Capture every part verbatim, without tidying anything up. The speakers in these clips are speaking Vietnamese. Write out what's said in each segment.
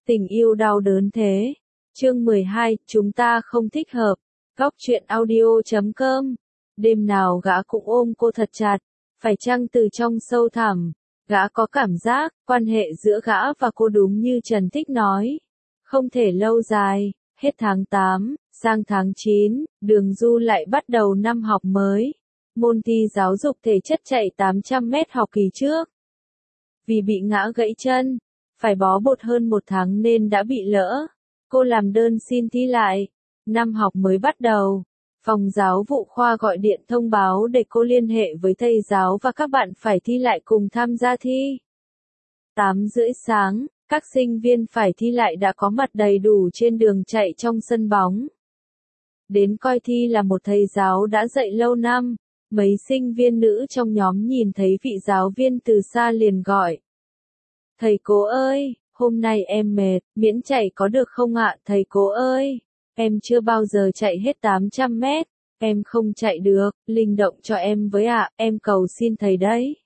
Tình yêu đau đớn thế. Chương mười hai, chúng ta không thích hợp. Góc truyện audio chấm com. Đêm nào gã cũng ôm cô thật chặt, phải chăng từ trong sâu thẳm, gã có cảm giác, quan hệ giữa gã và cô đúng như Trần Thích nói. Không thể lâu dài, hết tháng tám, sang tháng chín, Đường Du lại bắt đầu năm học mới. Môn thi giáo dục thể chất chạy tám trăm mét học kỳ trước. Vì bị ngã gãy chân, phải bó bột hơn một tháng nên đã bị lỡ. Cô làm đơn xin thi lại. Năm học mới bắt đầu. Phòng giáo vụ khoa gọi điện thông báo để cô liên hệ với thầy giáo và các bạn phải thi lại cùng tham gia thi. tám rưỡi sáng, các sinh viên phải thi lại đã có mặt đầy đủ trên đường chạy trong sân bóng. Đến coi thi là một thầy giáo đã dạy lâu năm. Mấy sinh viên nữ trong nhóm nhìn thấy vị giáo viên từ xa liền gọi. Thầy cố ơi, hôm nay em mệt, miễn chạy có được không ạ? Thầy cố ơi, em chưa bao giờ chạy hết tám trăm mét, em không chạy được, linh động cho em với ạ, em cầu xin thầy đấy.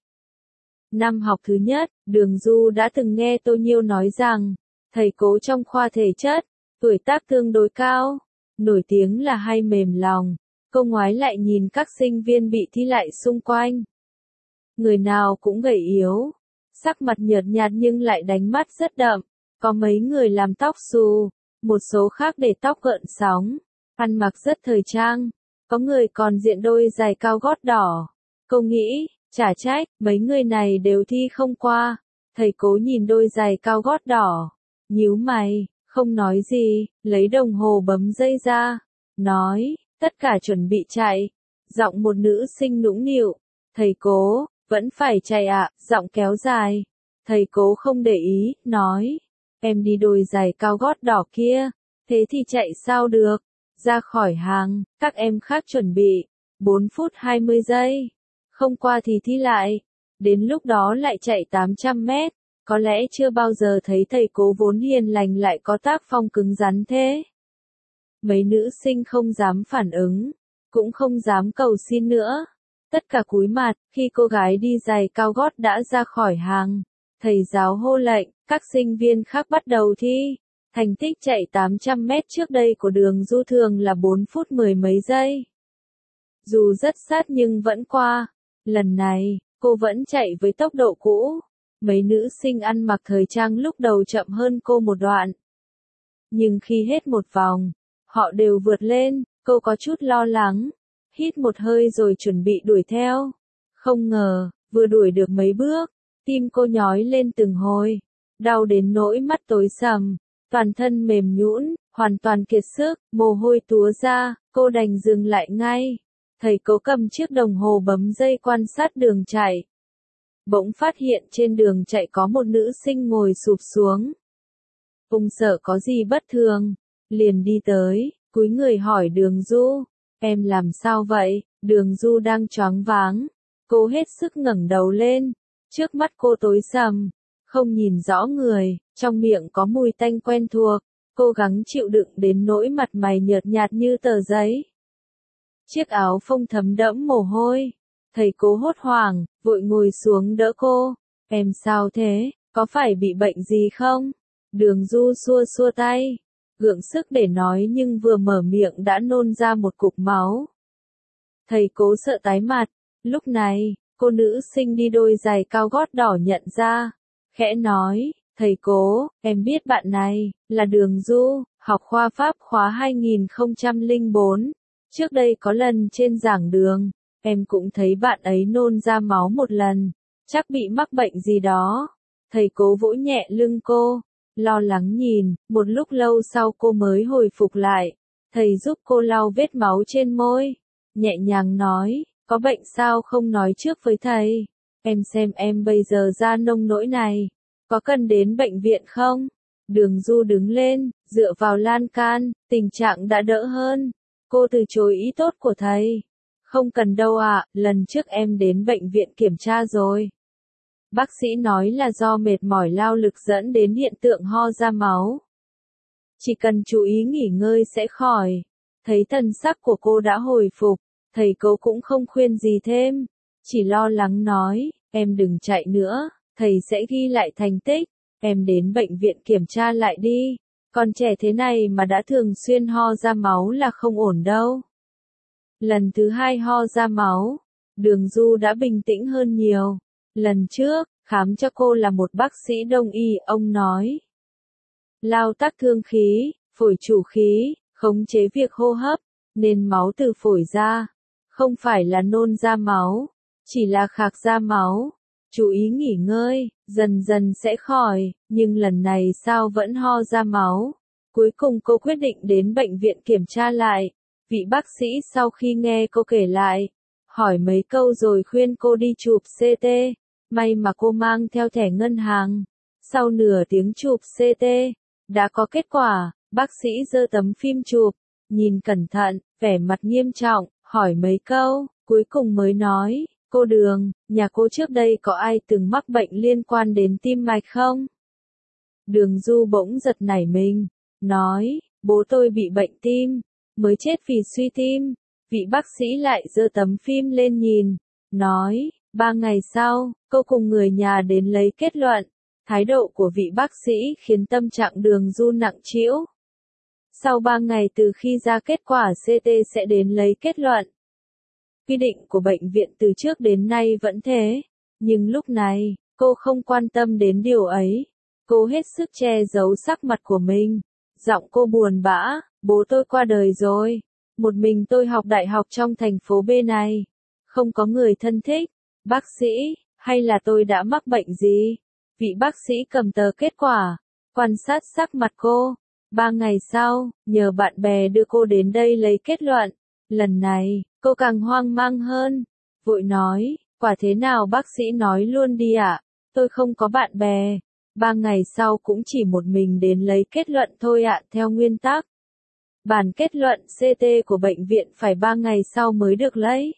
Năm học thứ nhất, Đường Du đã từng nghe Tô Nhiêu nói rằng, thầy cố trong khoa thể chất, tuổi tác tương đối cao, nổi tiếng là hay mềm lòng. Cô ngoái lại nhìn các sinh viên bị thi lại xung quanh. Người nào cũng gầy yếu, sắc mặt nhợt nhạt nhưng lại đánh mắt rất đậm. Có mấy người làm tóc xù, một số khác để tóc gợn sóng, ăn mặc rất thời trang. Có người còn diện đôi giày cao gót đỏ. Cô nghĩ, chả trách, mấy người này đều thi không qua. Thầy cố nhìn đôi giày cao gót đỏ, nhíu mày, không nói gì, lấy đồng hồ bấm giây ra, nói. Tất cả chuẩn bị chạy. Giọng một nữ sinh nũng nịu. Thầy cố, vẫn phải chạy ạ, giọng kéo dài. Thầy cố không để ý, nói. Em đi đôi giày cao gót đỏ kia. Thế thì chạy sao được. Ra khỏi hàng, các em khác chuẩn bị. bốn phút hai mươi giây. Không qua thì thi lại. Đến lúc đó lại chạy tám trăm mét. Có lẽ chưa bao giờ thấy thầy cố vốn hiền lành lại có tác phong cứng rắn thế. Mấy nữ sinh không dám phản ứng, cũng không dám cầu xin nữa. Tất cả cúi mặt, khi cô gái đi giày cao gót đã ra khỏi hàng. Thầy giáo hô lệnh, các sinh viên khác bắt đầu thi. Thành tích chạy tám trăm mét trước đây của Đường Du thường là bốn phút mười mấy giây. Dù rất sát nhưng vẫn qua. Lần này, cô vẫn chạy với tốc độ cũ. Mấy nữ sinh ăn mặc thời trang lúc đầu chậm hơn cô một đoạn. Nhưng khi hết một vòng, họ đều vượt lên, cô có chút lo lắng, hít một hơi rồi chuẩn bị đuổi theo. Không ngờ, vừa đuổi được mấy bước, tim cô nhói lên từng hồi, đau đến nỗi mắt tối sầm, toàn thân mềm nhũn, hoàn toàn kiệt sức, mồ hôi túa ra, cô đành dừng lại ngay. Thầy cố cầm chiếc đồng hồ bấm giây quan sát đường chạy. Bỗng phát hiện trên đường chạy có một nữ sinh ngồi sụp xuống. Ông sợ có gì bất thường, liền đi tới, cúi người hỏi Đường Du, em làm sao vậy? Đường Du đang choáng váng, cô hết sức ngẩng đầu lên, trước mắt cô tối sầm, không nhìn rõ người, trong miệng có mùi tanh quen thuộc, cố gắng chịu đựng đến nỗi mặt mày nhợt nhạt như tờ giấy. Chiếc áo phông thấm đẫm mồ hôi, thầy cố hốt hoảng, vội ngồi xuống đỡ cô, em sao thế, có phải bị bệnh gì không? Đường Du xua xua tay. Gượng sức để nói nhưng vừa mở miệng đã nôn ra một cục máu. Thầy cố sợ tái mặt, lúc này, cô nữ sinh đi đôi giày cao gót đỏ nhận ra, khẽ nói, thầy cố, em biết bạn này, là Đường Du, học khoa Pháp khóa hai nghìn không trăm lẻ bốn, trước đây có lần trên giảng đường, em cũng thấy bạn ấy nôn ra máu một lần, chắc bị mắc bệnh gì đó. Thầy cố vỗ nhẹ lưng cô. Lo lắng nhìn, một lúc lâu sau cô mới hồi phục lại. Thầy giúp cô lau vết máu trên môi. Nhẹ nhàng nói, có bệnh sao không nói trước với thầy. Em xem em bây giờ ra nông nỗi này. Có cần đến bệnh viện không? Đường Du đứng lên, dựa vào lan can, tình trạng đã đỡ hơn. Cô từ chối ý tốt của thầy. Không cần đâu ạ, lần trước em đến bệnh viện kiểm tra rồi. Bác sĩ nói là do mệt mỏi lao lực dẫn đến hiện tượng ho ra máu. Chỉ cần chú ý nghỉ ngơi sẽ khỏi. Thấy thần sắc của cô đã hồi phục, thầy cố cũng không khuyên gì thêm. Chỉ lo lắng nói, em đừng chạy nữa, thầy sẽ ghi lại thành tích. em đến bệnh viện kiểm tra lại đi. Con trẻ thế này mà đã thường xuyên ho ra máu là không ổn đâu. Lần thứ hai ho ra máu, Đường Du đã bình tĩnh hơn nhiều. Lần trước, khám cho cô là một bác sĩ đông y, ông nói. Lao tắc thương khí, phổi chủ khí, khống chế việc hô hấp, nên máu từ phổi ra. Không phải là nôn ra máu, chỉ là khạc ra máu. Chú ý nghỉ ngơi, dần dần sẽ khỏi, nhưng lần này sao vẫn ho ra máu. Cuối cùng cô quyết định đến bệnh viện kiểm tra lại. Vị bác sĩ sau khi nghe cô kể lại, hỏi mấy câu rồi khuyên cô đi chụp xê tê. May mà cô mang theo thẻ ngân hàng. Sau nửa tiếng chụp xê tê, đã có kết quả. Bác sĩ giơ tấm phim chụp, nhìn cẩn thận, vẻ mặt nghiêm trọng, hỏi mấy câu, cuối cùng mới nói, cô Đường, nhà cô trước đây có ai từng mắc bệnh liên quan đến tim mạch không? Đường Du bỗng giật nảy mình, nói, bố tôi bị bệnh tim, mới chết vì suy tim. Vị bác sĩ lại giơ tấm phim lên nhìn, nói, ba ngày sau, cô cùng người nhà đến lấy kết luận. Thái độ của vị bác sĩ khiến tâm trạng Đường Du nặng trĩu. Sau ba ngày từ khi ra kết quả xê tê sẽ đến lấy kết luận. Quy định của bệnh viện từ trước đến nay vẫn thế, nhưng lúc này, cô không quan tâm đến điều ấy. Cô hết sức che giấu sắc mặt của mình. Giọng cô buồn bã, bố tôi qua đời rồi. Một mình tôi học đại học trong thành phố B này. Không có người thân thích. Bác sĩ, hay là tôi đã mắc bệnh gì? Vị bác sĩ cầm tờ kết quả, quan sát sắc mặt cô. Ba ngày sau, nhờ bạn bè đưa cô đến đây lấy kết luận. Lần này, cô càng hoang mang hơn. Vội nói, quả thế nào bác sĩ nói luôn đi ạ. Tôi không có bạn bè. Ba ngày sau cũng chỉ một mình đến lấy kết luận thôi ạ. Theo nguyên tắc, bản kết luận xê tê của bệnh viện phải ba ngày sau mới được lấy.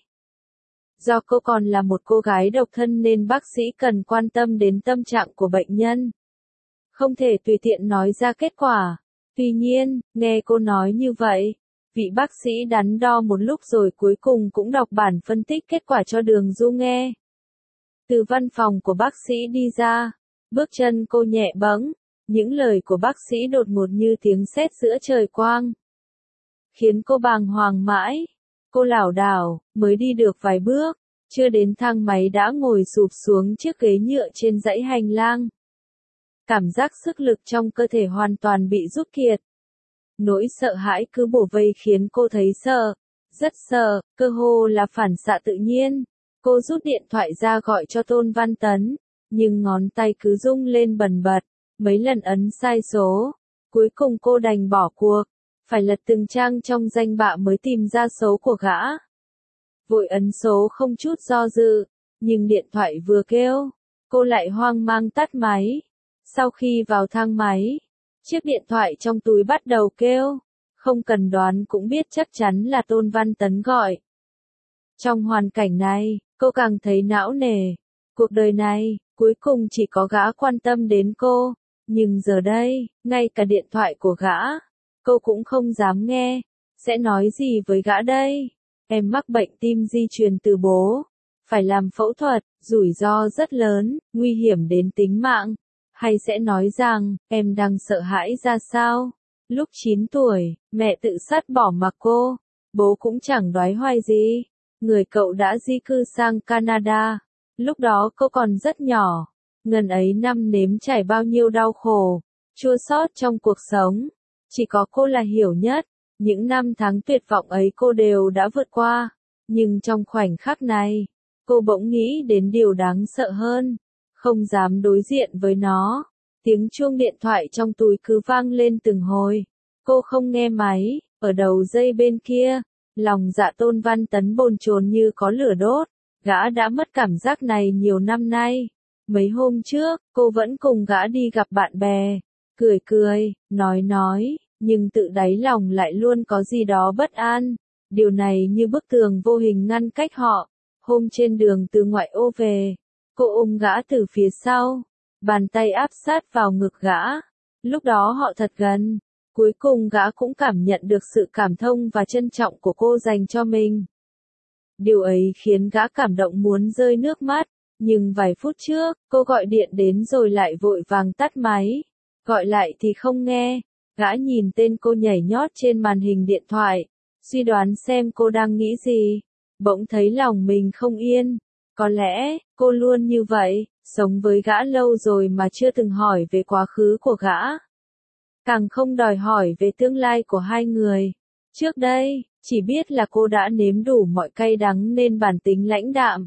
Do cô còn là một cô gái độc thân nên bác sĩ cần quan tâm đến tâm trạng của bệnh nhân. Không thể tùy tiện nói ra kết quả. Tuy nhiên, nghe cô nói như vậy, vị bác sĩ đắn đo một lúc rồi cuối cùng cũng đọc bản phân tích kết quả cho Đường Du nghe. Từ văn phòng của bác sĩ đi ra, bước chân cô nhẹ bẫng, những lời của bác sĩ đột ngột như tiếng sét giữa trời quang. Khiến cô bàng hoàng mãi. Cô lảo đảo, mới đi được vài bước, chưa đến thang máy đã ngồi sụp xuống chiếc ghế nhựa trên dãy hành lang. Cảm giác sức lực trong cơ thể hoàn toàn bị rút kiệt. Nỗi sợ hãi cứ bủa vây khiến cô thấy sợ, rất sợ, cơ hồ là phản xạ tự nhiên. Cô rút điện thoại ra gọi cho Tôn Văn Tấn, nhưng ngón tay cứ rung lên bần bật, mấy lần ấn sai số. Cuối cùng cô đành bỏ cuộc, phải lật từng trang trong danh bạ mới tìm ra số của gã. Vội ấn số không chút do dự, nhưng điện thoại vừa kêu, cô lại hoang mang tắt máy. Sau khi vào thang máy, chiếc điện thoại trong túi bắt đầu kêu, không cần đoán cũng biết chắc chắn là Tôn Văn Tấn gọi. Trong hoàn cảnh này, cô càng thấy não nề. Cuộc đời này, cuối cùng chỉ có gã quan tâm đến cô, nhưng giờ đây, ngay cả điện thoại của gã, cô cũng không dám nghe. Sẽ nói gì với gã đây? Em mắc bệnh tim di truyền từ bố, phải làm phẫu thuật, rủi ro rất lớn, nguy hiểm đến tính mạng. Hay sẽ nói rằng, em đang sợ hãi ra sao? Lúc chín tuổi, mẹ tự sát bỏ mặc cô, bố cũng chẳng đoái hoài gì. Người cậu đã di cư sang Canada. Lúc đó cô còn rất nhỏ. Ngần ấy năm nếm trải bao nhiêu đau khổ, chua xót trong cuộc sống. Chỉ có cô là hiểu nhất. Những năm tháng tuyệt vọng ấy cô đều đã vượt qua. Nhưng trong khoảnh khắc này, cô bỗng nghĩ đến điều đáng sợ hơn. Không dám đối diện với nó. Tiếng chuông điện thoại trong túi cứ vang lên từng hồi. Cô không nghe máy, ở đầu dây bên kia. Lòng dạ Tôn Văn Tấn bồn chồn như có lửa đốt. Gã đã mất cảm giác này nhiều năm nay. Mấy hôm trước, cô vẫn cùng gã đi gặp bạn bè. Cười cười, nói nói, nhưng tự đáy lòng lại luôn có gì đó bất an. Điều này như bức tường vô hình ngăn cách họ. Hôm trên đường từ ngoại ô về, cô ôm gã từ phía sau. Bàn tay áp sát vào ngực gã. Lúc đó họ thật gần. Cuối cùng gã cũng cảm nhận được sự cảm thông và trân trọng của cô dành cho mình. Điều ấy khiến gã cảm động muốn rơi nước mắt, Nhưng vài phút trước, cô gọi điện đến rồi lại vội vàng tắt máy. Gọi lại thì không nghe. Gã nhìn tên cô nhảy nhót trên màn hình điện thoại, suy đoán xem cô đang nghĩ gì. Bỗng thấy lòng mình không yên. Có lẽ, cô luôn như vậy, sống với gã lâu rồi mà chưa từng hỏi về quá khứ của gã. Càng không đòi hỏi về tương lai của hai người. Trước đây, chỉ biết là cô đã nếm đủ mọi cay đắng nên bản tính lãnh đạm.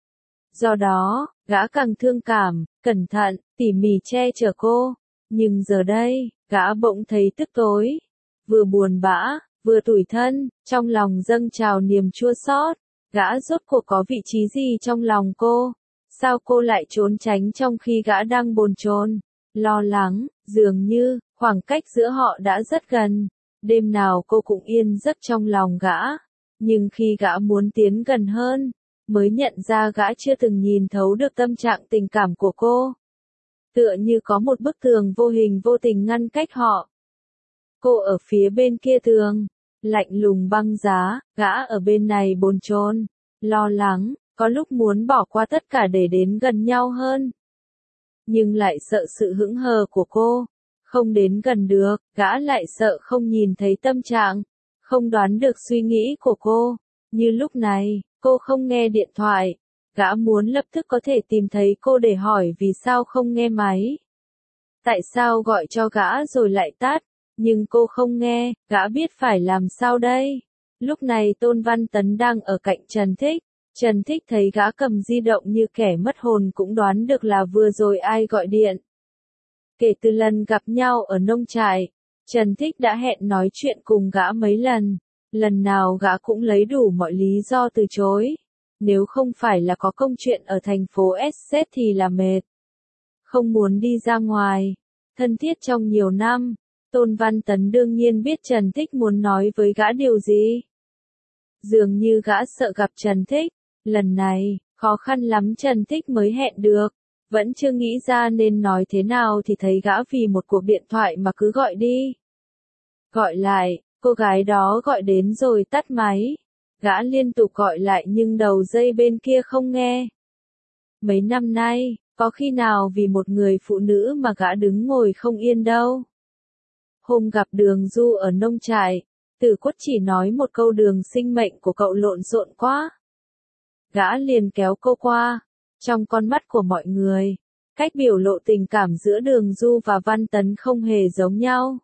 Do đó, gã càng thương cảm, cẩn thận, tỉ mỉ che chở cô. Nhưng giờ đây, gã bỗng thấy tức tối. Vừa buồn bã, vừa tủi thân, trong lòng dâng trào niềm chua xót. Gã rốt cuộc có vị trí gì trong lòng cô? Sao cô lại trốn tránh trong khi gã đang bồn chồn, lo lắng, dường như, khoảng cách giữa họ đã rất gần. Đêm nào cô cũng yên giấc trong lòng gã. Nhưng khi gã muốn tiến gần hơn, mới nhận ra gã chưa từng nhìn thấu được tâm trạng tình cảm của cô. Tựa như có một bức tường vô hình vô tình ngăn cách họ. Cô ở phía bên kia tường, lạnh lùng băng giá, gã ở bên này bồn chồn, lo lắng, có lúc muốn bỏ qua tất cả để đến gần nhau hơn. Nhưng lại sợ sự hững hờ của cô, không đến gần được, gã lại sợ không nhìn thấy tâm trạng, không đoán được suy nghĩ của cô. Như lúc này, cô không nghe điện thoại, gã muốn lập tức có thể tìm thấy cô để hỏi vì sao không nghe máy. Tại sao gọi cho gã rồi lại tắt, nhưng cô không nghe, gã biết phải làm sao đây. Lúc này Tôn Văn Tấn đang ở cạnh Trần Thích. Trần Thích thấy gã cầm di động như kẻ mất hồn cũng đoán được là vừa rồi ai gọi điện. Kể từ lần gặp nhau ở nông trại, Trần Thích đã hẹn nói chuyện cùng gã mấy lần. Lần nào gã cũng lấy đủ mọi lý do từ chối. Nếu không phải là có công chuyện ở thành phố Essex thì là mệt. Không muốn đi ra ngoài. Thân thiết trong nhiều năm, Tôn Văn Tấn đương nhiên biết Trần Thích muốn nói với gã điều gì. Dường như gã sợ gặp Trần Thích. Lần này, khó khăn lắm Trần Thích mới hẹn được. Vẫn chưa nghĩ ra nên nói thế nào thì thấy gã vì một cuộc điện thoại mà cứ gọi đi. Gọi lại, cô gái đó gọi đến rồi tắt máy. Gã liên tục gọi lại nhưng đầu dây bên kia không nghe. Mấy năm nay, có khi nào vì một người phụ nữ mà gã đứng ngồi không yên đâu. Hôm gặp Đường Du ở nông trại, Tử Quất chỉ nói một câu đường sinh mệnh của cậu lộn xộn quá. Gã liền kéo cô qua. Trong con mắt của mọi người, cách biểu lộ tình cảm giữa Đường Du và Văn Tấn không hề giống nhau.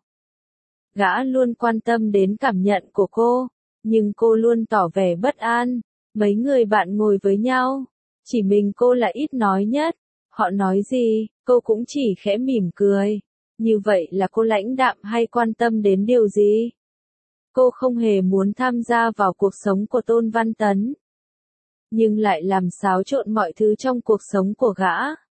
Gã luôn quan tâm đến cảm nhận của cô, nhưng cô luôn tỏ vẻ bất an. Mấy người bạn ngồi với nhau, chỉ mình cô là ít nói nhất. Họ nói gì, cô cũng chỉ khẽ mỉm cười. Như vậy là cô lãnh đạm hay quan tâm đến điều gì? Cô không hề muốn tham gia vào cuộc sống của Tôn Văn Tấn, nhưng lại làm xáo trộn mọi thứ trong cuộc sống của gã.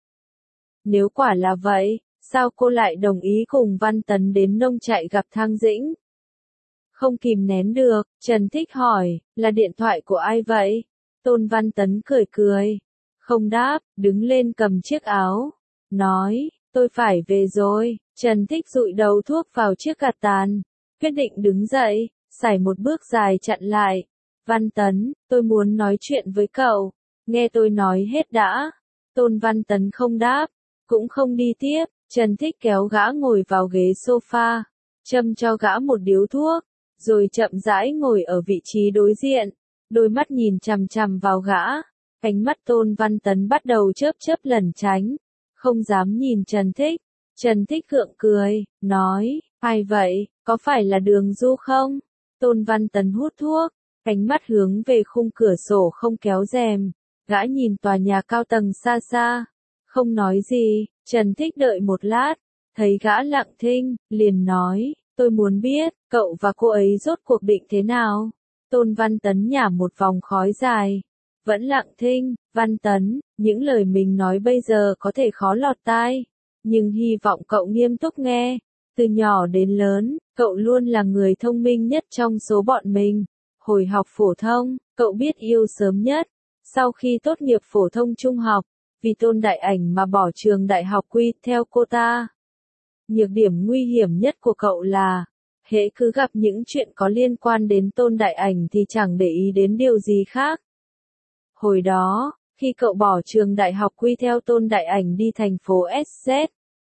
Nếu quả là vậy, sao cô lại đồng ý cùng Văn Tấn đến nông trại gặp Thang Dĩnh? Không kìm nén được, Trần Thích hỏi, là điện thoại của ai vậy? Tôn Văn Tấn cười cười, không đáp, đứng lên cầm chiếc áo, nói, tôi phải về rồi. Trần Thích dụi đầu thuốc vào chiếc gạt tàn, quyết định đứng dậy, sải một bước dài chặn lại. Văn Tấn, tôi muốn nói chuyện với cậu, nghe tôi nói hết đã. Tôn Văn Tấn không đáp, cũng không đi tiếp. Trần Thích kéo gã ngồi vào ghế sofa, châm cho gã một điếu thuốc, rồi chậm rãi ngồi ở vị trí đối diện, đôi mắt nhìn chằm chằm vào gã. Ánh mắt Tôn Văn Tấn bắt đầu chớp chớp lẩn tránh, không dám nhìn Trần Thích. Trần Thích gượng cười, nói, ai vậy, có phải là Đường Du không? Tôn Văn Tấn hút thuốc, ánh mắt hướng về khung cửa sổ không kéo rèm, gã nhìn tòa nhà cao tầng xa xa, không nói gì. Trần Thích đợi một lát, thấy gã lặng thinh, liền nói, tôi muốn biết, cậu và cô ấy rốt cuộc định thế nào? Tôn Văn Tấn nhả một vòng khói dài, vẫn lặng thinh. Văn Tấn, những lời mình nói bây giờ có thể khó lọt tai, nhưng hy vọng cậu nghiêm túc nghe. Từ nhỏ đến lớn, cậu luôn là người thông minh nhất trong số bọn mình. Hồi học phổ thông, cậu biết yêu sớm nhất. Sau khi tốt nghiệp phổ thông trung học, vì Tôn Đại Ảnh mà bỏ trường đại học quy theo cô ta. Nhược điểm nguy hiểm nhất của cậu là, hễ cứ gặp những chuyện có liên quan đến Tôn Đại Ảnh thì chẳng để ý đến điều gì khác. Hồi đó, Khi cậu bỏ trường đại học quy theo Tôn Đại Ảnh đi thành phố ét dét.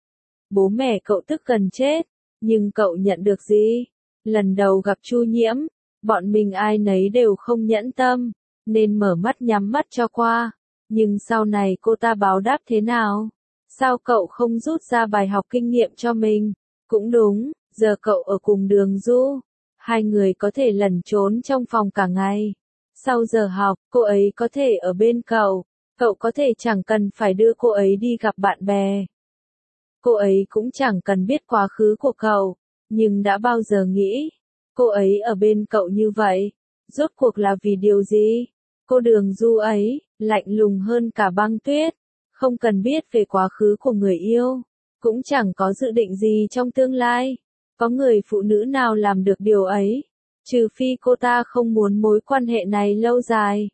Bố mẹ cậu tức gần chết, nhưng cậu nhận được gì? Lần đầu gặp Chu Nhiễm, bọn mình ai nấy đều không nhẫn tâm, nên mở mắt nhắm mắt cho qua. Nhưng sau này cô ta báo đáp thế nào? Sao cậu không rút ra bài học kinh nghiệm cho mình? Cũng đúng, giờ cậu ở cùng Đường Du. Hai người có thể lẩn trốn trong phòng cả ngày. Sau giờ học, cô ấy có thể ở bên cậu. Cậu có thể chẳng cần phải đưa cô ấy đi gặp bạn bè. Cô ấy cũng chẳng cần biết quá khứ của cậu. Nhưng đã bao giờ nghĩ, cô ấy ở bên cậu như vậy, rốt cuộc là vì điều gì? Cô Đường Du ấy, lạnh lùng hơn cả băng tuyết, không cần biết về quá khứ của người yêu, cũng chẳng có dự định gì trong tương lai. Có người phụ nữ nào làm được điều ấy, trừ phi cô ta không muốn mối quan hệ này lâu dài.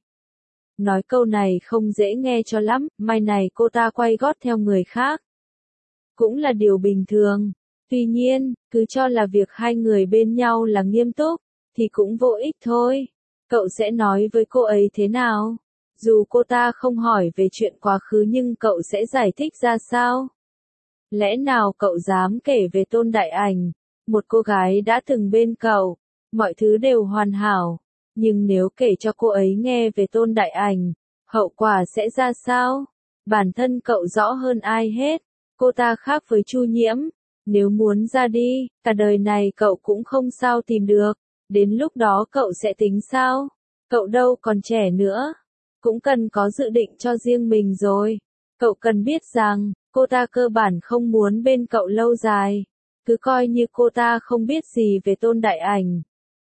Nói câu này không dễ nghe cho lắm, mai này cô ta quay gót theo người khác. Cũng là điều bình thường. Tuy nhiên, cứ cho là việc hai người bên nhau là nghiêm túc, thì cũng vô ích thôi. Cậu sẽ nói với cô ấy thế nào? Dù cô ta không hỏi về chuyện quá khứ nhưng cậu sẽ giải thích ra sao? Lẽ nào cậu dám kể về Tôn Đại Ảnh, một cô gái đã từng bên cậu, mọi thứ đều hoàn hảo, nhưng nếu kể cho cô ấy nghe về Tôn Đại Ảnh, hậu quả sẽ ra sao? Bản thân cậu rõ hơn ai hết, cô ta khác với Chu Nhiễm, nếu muốn ra đi, cả đời này cậu cũng không sao tìm được, đến lúc đó cậu sẽ tính sao? Cậu đâu còn trẻ nữa, cũng cần có dự định cho riêng mình rồi. Cậu cần biết rằng, cô ta cơ bản không muốn bên cậu lâu dài, cứ coi như cô ta không biết gì về Tôn Đại Ảnh.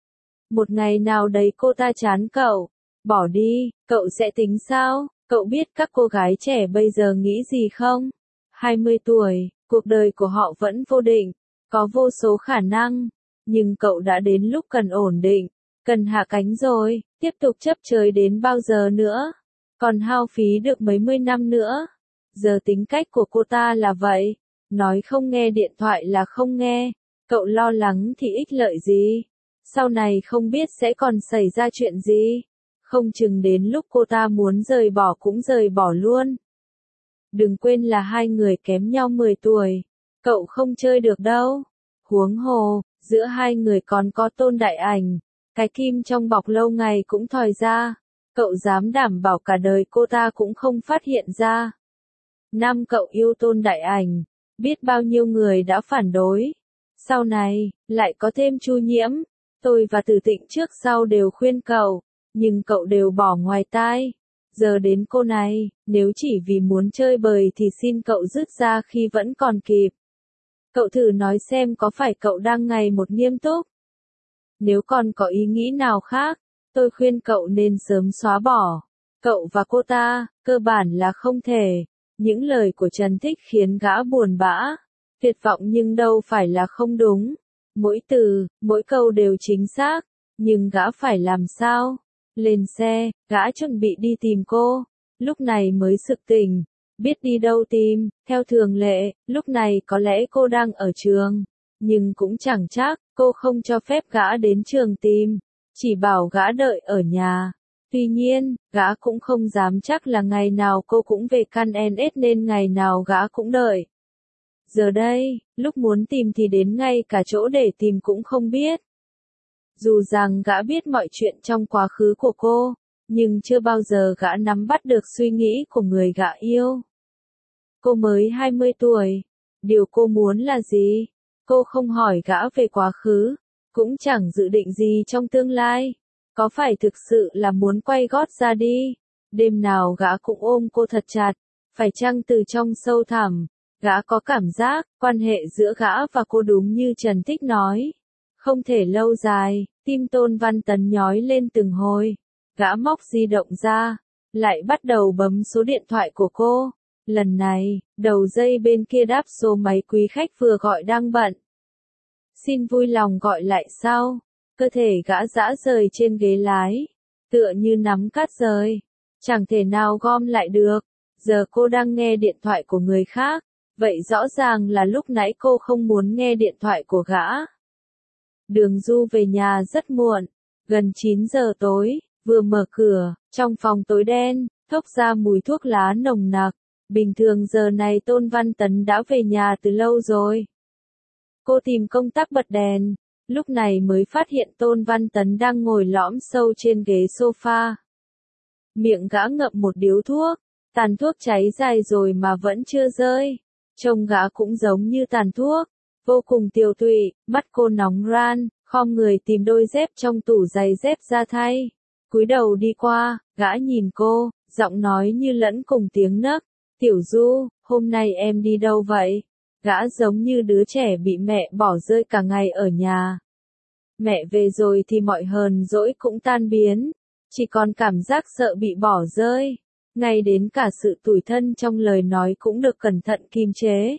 Một ngày nào đấy cô ta chán cậu, bỏ đi, cậu sẽ tính sao? Cậu biết các cô gái trẻ bây giờ nghĩ gì không? hai mươi tuổi, cuộc đời của họ vẫn vô định, có vô số khả năng, nhưng cậu đã đến lúc cần ổn định, cần hạ cánh rồi, tiếp tục chấp chới đến bao giờ nữa, còn hao phí được mấy mươi năm nữa. Giờ tính cách của cô ta là vậy, nói không nghe điện thoại là không nghe, cậu lo lắng thì ích lợi gì, sau này không biết sẽ còn xảy ra chuyện gì, không chừng đến lúc cô ta muốn rời bỏ cũng rời bỏ luôn. Đừng quên là hai người kém nhau mười tuổi, cậu không chơi được đâu. Huống hồ, giữa hai người còn có Tôn Đại Ảnh, cái kim trong bọc lâu ngày cũng thòi ra, cậu dám đảm bảo cả đời cô ta cũng không phát hiện ra. Năm cậu yêu Tôn Đại Ảnh, biết bao nhiêu người đã phản đối. Sau này, lại có thêm Chu Nhiễm, tôi và Từ Tịnh trước sau đều khuyên cậu, nhưng cậu đều bỏ ngoài tai. Giờ đến cô này, nếu chỉ vì muốn chơi bời thì xin cậu dứt ra khi vẫn còn kịp. Cậu thử nói xem có phải cậu đang ngày một nghiêm túc? Nếu còn có ý nghĩ nào khác, tôi khuyên cậu nên sớm xóa bỏ. Cậu và cô ta, cơ bản là không thể. Những lời của Trần Thích khiến gã buồn bã, tuyệt vọng nhưng đâu phải là không đúng. Mỗi từ, mỗi câu đều chính xác, nhưng gã phải làm sao? Lên xe, gã chuẩn bị đi tìm cô, lúc này mới sực tỉnh, biết đi đâu tìm, theo thường lệ, lúc này có lẽ cô đang ở trường, nhưng cũng chẳng chắc, cô không cho phép gã đến trường tìm, chỉ bảo gã đợi ở nhà. Tuy nhiên, gã cũng không dám chắc là ngày nào cô cũng về căn en ét nên ngày nào gã cũng đợi. Giờ đây, lúc muốn tìm thì đến ngay cả chỗ để tìm cũng không biết. Dù rằng gã biết mọi chuyện trong quá khứ của cô, nhưng chưa bao giờ gã nắm bắt được suy nghĩ của người gã yêu. Cô mới hai mươi tuổi, điều cô muốn là gì? Cô không hỏi gã về quá khứ, cũng chẳng dự định gì trong tương lai. Có phải thực sự là muốn quay gót ra đi? Đêm nào gã cũng ôm cô thật chặt, phải chăng từ trong sâu thẳm, gã có cảm giác, quan hệ giữa gã và cô đúng như Trần Thích nói. Không thể lâu dài, tim Tôn Văn Tấn nhói lên từng hồi. Gã móc di động ra, lại bắt đầu bấm số điện thoại của cô. Lần này, đầu dây bên kia đáp số máy quý khách vừa gọi đang bận. Xin vui lòng gọi lại sau. Cơ thể gã dã rời trên ghế lái, tựa như nắm cát rời, chẳng thể nào gom lại được. Giờ cô đang nghe điện thoại của người khác, vậy rõ ràng là lúc nãy cô không muốn nghe điện thoại của gã. Đường Du về nhà rất muộn, gần chín giờ tối, vừa mở cửa, trong phòng tối đen, thốc ra mùi thuốc lá nồng nặc. Bình thường giờ này Tôn Văn Tấn đã về nhà từ lâu rồi. Cô tìm công tắc bật đèn, lúc này mới phát hiện Tôn Văn Tấn đang ngồi lõm sâu trên ghế sofa. Miệng gã ngậm một điếu thuốc, tàn thuốc cháy dài rồi mà vẫn chưa rơi. Trông gã cũng giống như tàn thuốc, vô cùng tiều tụy, mắt cô nóng ran, khom người tìm đôi dép trong tủ giày dép ra thay. Cúi đầu đi qua, gã nhìn cô, giọng nói như lẫn cùng tiếng nấc. Tiểu Du, hôm nay em đi đâu vậy? Gã giống như đứa trẻ bị mẹ bỏ rơi cả ngày ở nhà. Mẹ về rồi thì mọi hờn dỗi cũng tan biến, chỉ còn cảm giác sợ bị bỏ rơi. Ngay đến cả sự tủi thân trong lời nói cũng được cẩn thận kiềm chế.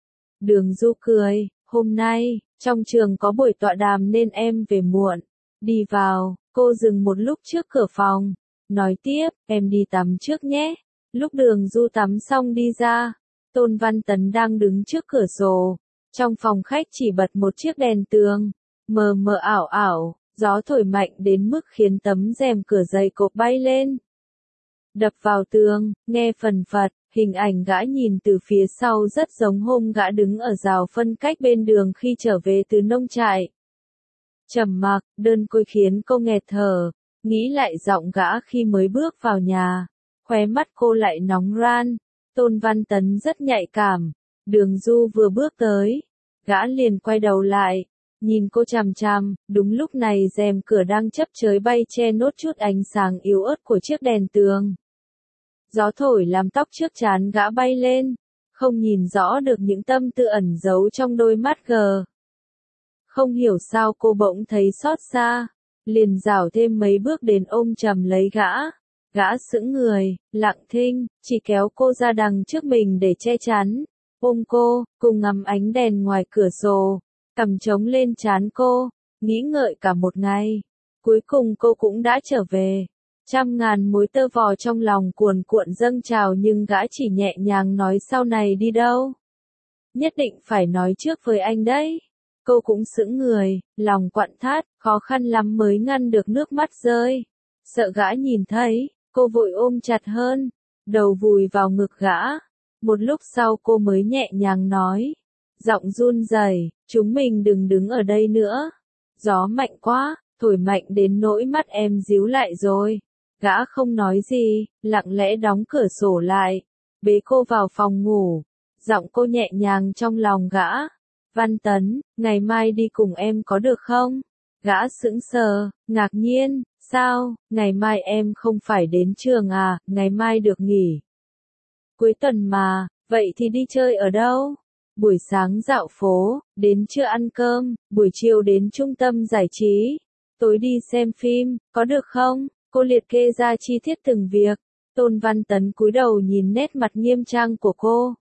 Đường Du cười, hôm nay, trong trường có buổi tọa đàm nên em về muộn. Đi vào, cô dừng một lúc trước cửa phòng, nói tiếp, em đi tắm trước nhé. Lúc Đường Du tắm xong đi ra, Tôn Văn Tấn đang đứng trước cửa sổ. Trong phòng khách chỉ bật một chiếc đèn tường, mờ mờ ảo ảo, gió thổi mạnh đến mức khiến tấm rèm cửa dày cộp bay lên. Đập vào tường, nghe phần phật, hình ảnh gã nhìn từ phía sau rất giống hôm gã đứng ở rào phân cách bên đường khi trở về từ nông trại. Trầm mặc, đơn côi khiến cô nghẹt thở, nghĩ lại giọng gã khi mới bước vào nhà. Khóe mắt cô lại nóng ran. Tôn Văn Tấn rất nhạy cảm. Đường Du vừa bước tới, gã liền quay đầu lại, nhìn cô chằm chằm. Đúng lúc này rèm cửa đang chớp chới bay che nốt chút ánh sáng yếu ớt của chiếc đèn tường. Gió thổi làm tóc trước trán gã bay lên, không nhìn rõ được những tâm tư ẩn giấu trong đôi mắt gờ. Không hiểu sao cô bỗng thấy xót xa, liền rảo thêm mấy bước đến ôm chầm lấy gã. Gã sững người, lặng thinh, chỉ kéo cô ra đằng trước mình để che chắn. Ôm cô, cùng ngắm ánh đèn ngoài cửa sổ, cầm trống lên trán cô, nghĩ ngợi cả một ngày. Cuối cùng cô cũng đã trở về. Trăm ngàn mối tơ vò trong lòng cuồn cuộn dâng trào nhưng gã chỉ nhẹ nhàng nói sau này đi đâu. Nhất định phải nói trước với anh đấy. Cô cũng sững người, lòng quặn thắt, khó khăn lắm mới ngăn được nước mắt rơi. Sợ gã nhìn thấy, cô vội ôm chặt hơn, đầu vùi vào ngực gã. Một lúc sau cô mới nhẹ nhàng nói, giọng run rẩy, chúng mình đừng đứng ở đây nữa. Gió mạnh quá, thổi mạnh đến nỗi mắt em díu lại rồi. Gã không nói gì, lặng lẽ đóng cửa sổ lại, bế cô vào phòng ngủ. Giọng cô nhẹ nhàng trong lòng gã. Văn Tấn, ngày mai đi cùng em có được không? Gã sững sờ, ngạc nhiên, sao, ngày mai em không phải đến trường à, ngày mai được nghỉ. Cuối tuần mà, vậy thì đi chơi ở đâu? Buổi sáng dạo phố, đến trưa ăn cơm, buổi chiều đến trung tâm giải trí, tối đi xem phim, có được không? Cô liệt kê ra chi tiết từng việc. Tôn Văn Tấn cúi đầu nhìn nét mặt nghiêm trang của cô.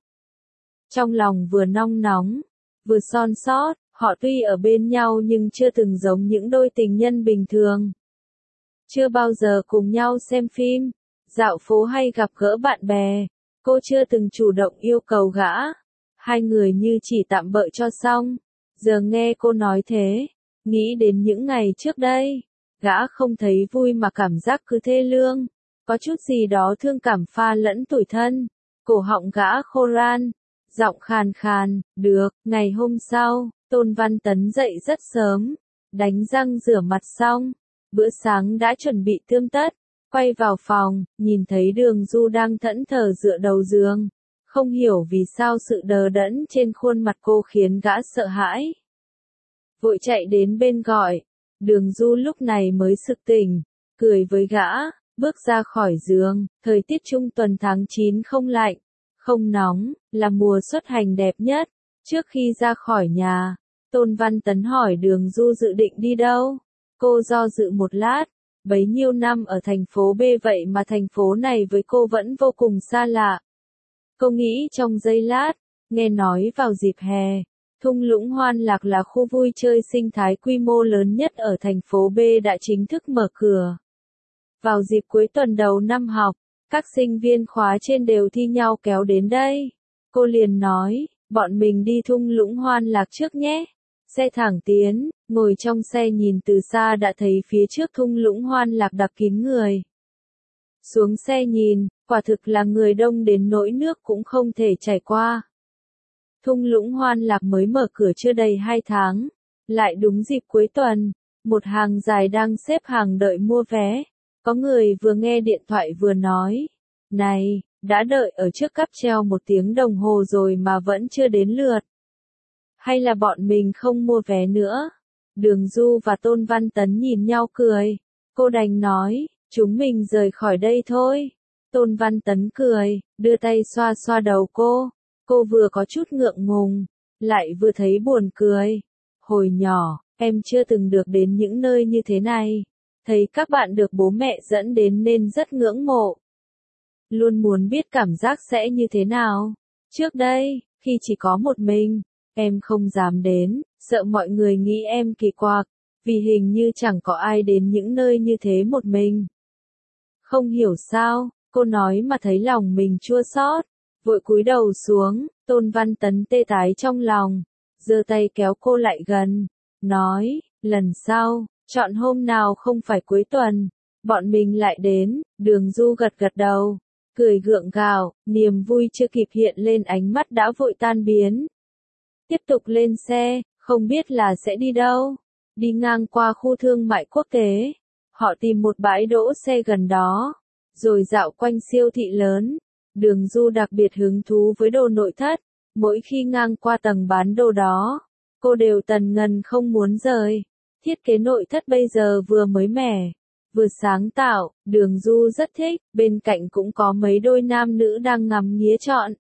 Trong lòng vừa nong nóng, vừa son sót, họ tuy ở bên nhau nhưng chưa từng giống những đôi tình nhân bình thường. Chưa bao giờ cùng nhau xem phim, dạo phố hay gặp gỡ bạn bè. Cô chưa từng chủ động yêu cầu gã. Hai người như chỉ tạm bợ cho xong. Giờ nghe cô nói thế, nghĩ đến những ngày trước đây. Gã không thấy vui mà cảm giác cứ thê lương. Có chút gì đó thương cảm pha lẫn tủi thân. Cổ họng gã khô ran. Giọng khàn khàn, được. Ngày hôm sau, Tôn Văn Tấn dậy rất sớm. Đánh răng rửa mặt xong. Bữa sáng đã chuẩn bị tươm tất. Quay vào phòng, nhìn thấy Đường Du đang thẫn thờ dựa đầu giường. Không hiểu vì sao sự đờ đẫn trên khuôn mặt cô khiến gã sợ hãi. Vội chạy đến bên gọi. Đường Du lúc này mới sực tỉnh, cười với gã, bước ra khỏi giường. Thời tiết trung tuần tháng chín không lạnh, không nóng, là mùa xuất hành đẹp nhất. Trước khi ra khỏi nhà, Tôn Văn Tấn hỏi Đường Du dự định đi đâu. Cô do dự một lát, bấy nhiêu năm ở thành phố B vậy mà thành phố này với cô vẫn vô cùng xa lạ. Cô nghĩ trong giây lát, nghe nói vào dịp hè, Thung Lũng Hoan Lạc là khu vui chơi sinh thái quy mô lớn nhất ở thành phố B đã chính thức mở cửa. Vào dịp cuối tuần đầu năm học, các sinh viên khóa trên đều thi nhau kéo đến đây. Cô liền nói, bọn mình đi Thung Lũng Hoan Lạc trước nhé. Xe thẳng tiến, ngồi trong xe nhìn từ xa đã thấy phía trước Thung Lũng Hoan Lạc đặc kín người. Xuống xe nhìn, quả thực là người đông đến nỗi nước cũng không thể chảy qua. Thung lũng Hoan Lạc mới mở cửa chưa đầy hai tháng, lại đúng dịp cuối tuần, một hàng dài đang xếp hàng đợi mua vé. Có người vừa nghe điện thoại vừa nói, này, đã đợi ở trước cáp treo một tiếng đồng hồ rồi mà vẫn chưa đến lượt. Hay là bọn mình không mua vé nữa? Đường Du và Tôn Văn Tấn nhìn nhau cười. Cô đành nói, chúng mình rời khỏi đây thôi. Tôn Văn Tấn cười, đưa tay xoa xoa đầu cô. Cô vừa có chút ngượng ngùng, lại vừa thấy buồn cười. Hồi nhỏ, em chưa từng được đến những nơi như thế này. Thấy các bạn được bố mẹ dẫn đến nên rất ngưỡng mộ. Luôn muốn biết cảm giác sẽ như thế nào. Trước đây, khi chỉ có một mình, em không dám đến, sợ mọi người nghĩ em kỳ quặc, vì hình như chẳng có ai đến những nơi như thế một mình. Không hiểu sao, cô nói mà thấy lòng mình chua xót, vội cúi đầu xuống. Tôn Văn Tấn tê tái trong lòng, giơ tay kéo cô lại gần, nói, lần sau, chọn hôm nào không phải cuối tuần, bọn mình lại đến. Đường Du gật gật đầu, cười gượng gạo, niềm vui chưa kịp hiện lên ánh mắt đã vội tan biến. Tiếp tục lên xe, không biết là sẽ đi đâu. Đi ngang qua khu thương mại quốc tế, họ tìm một bãi đỗ xe gần đó, rồi dạo quanh siêu thị lớn. Đường Du đặc biệt hứng thú với đồ nội thất, mỗi khi ngang qua tầng bán đồ đó, cô đều tần ngần không muốn rời. Thiết kế nội thất bây giờ vừa mới mẻ, vừa sáng tạo, Đường Du rất thích, bên cạnh cũng có mấy đôi nam nữ đang ngắm nghía chọn.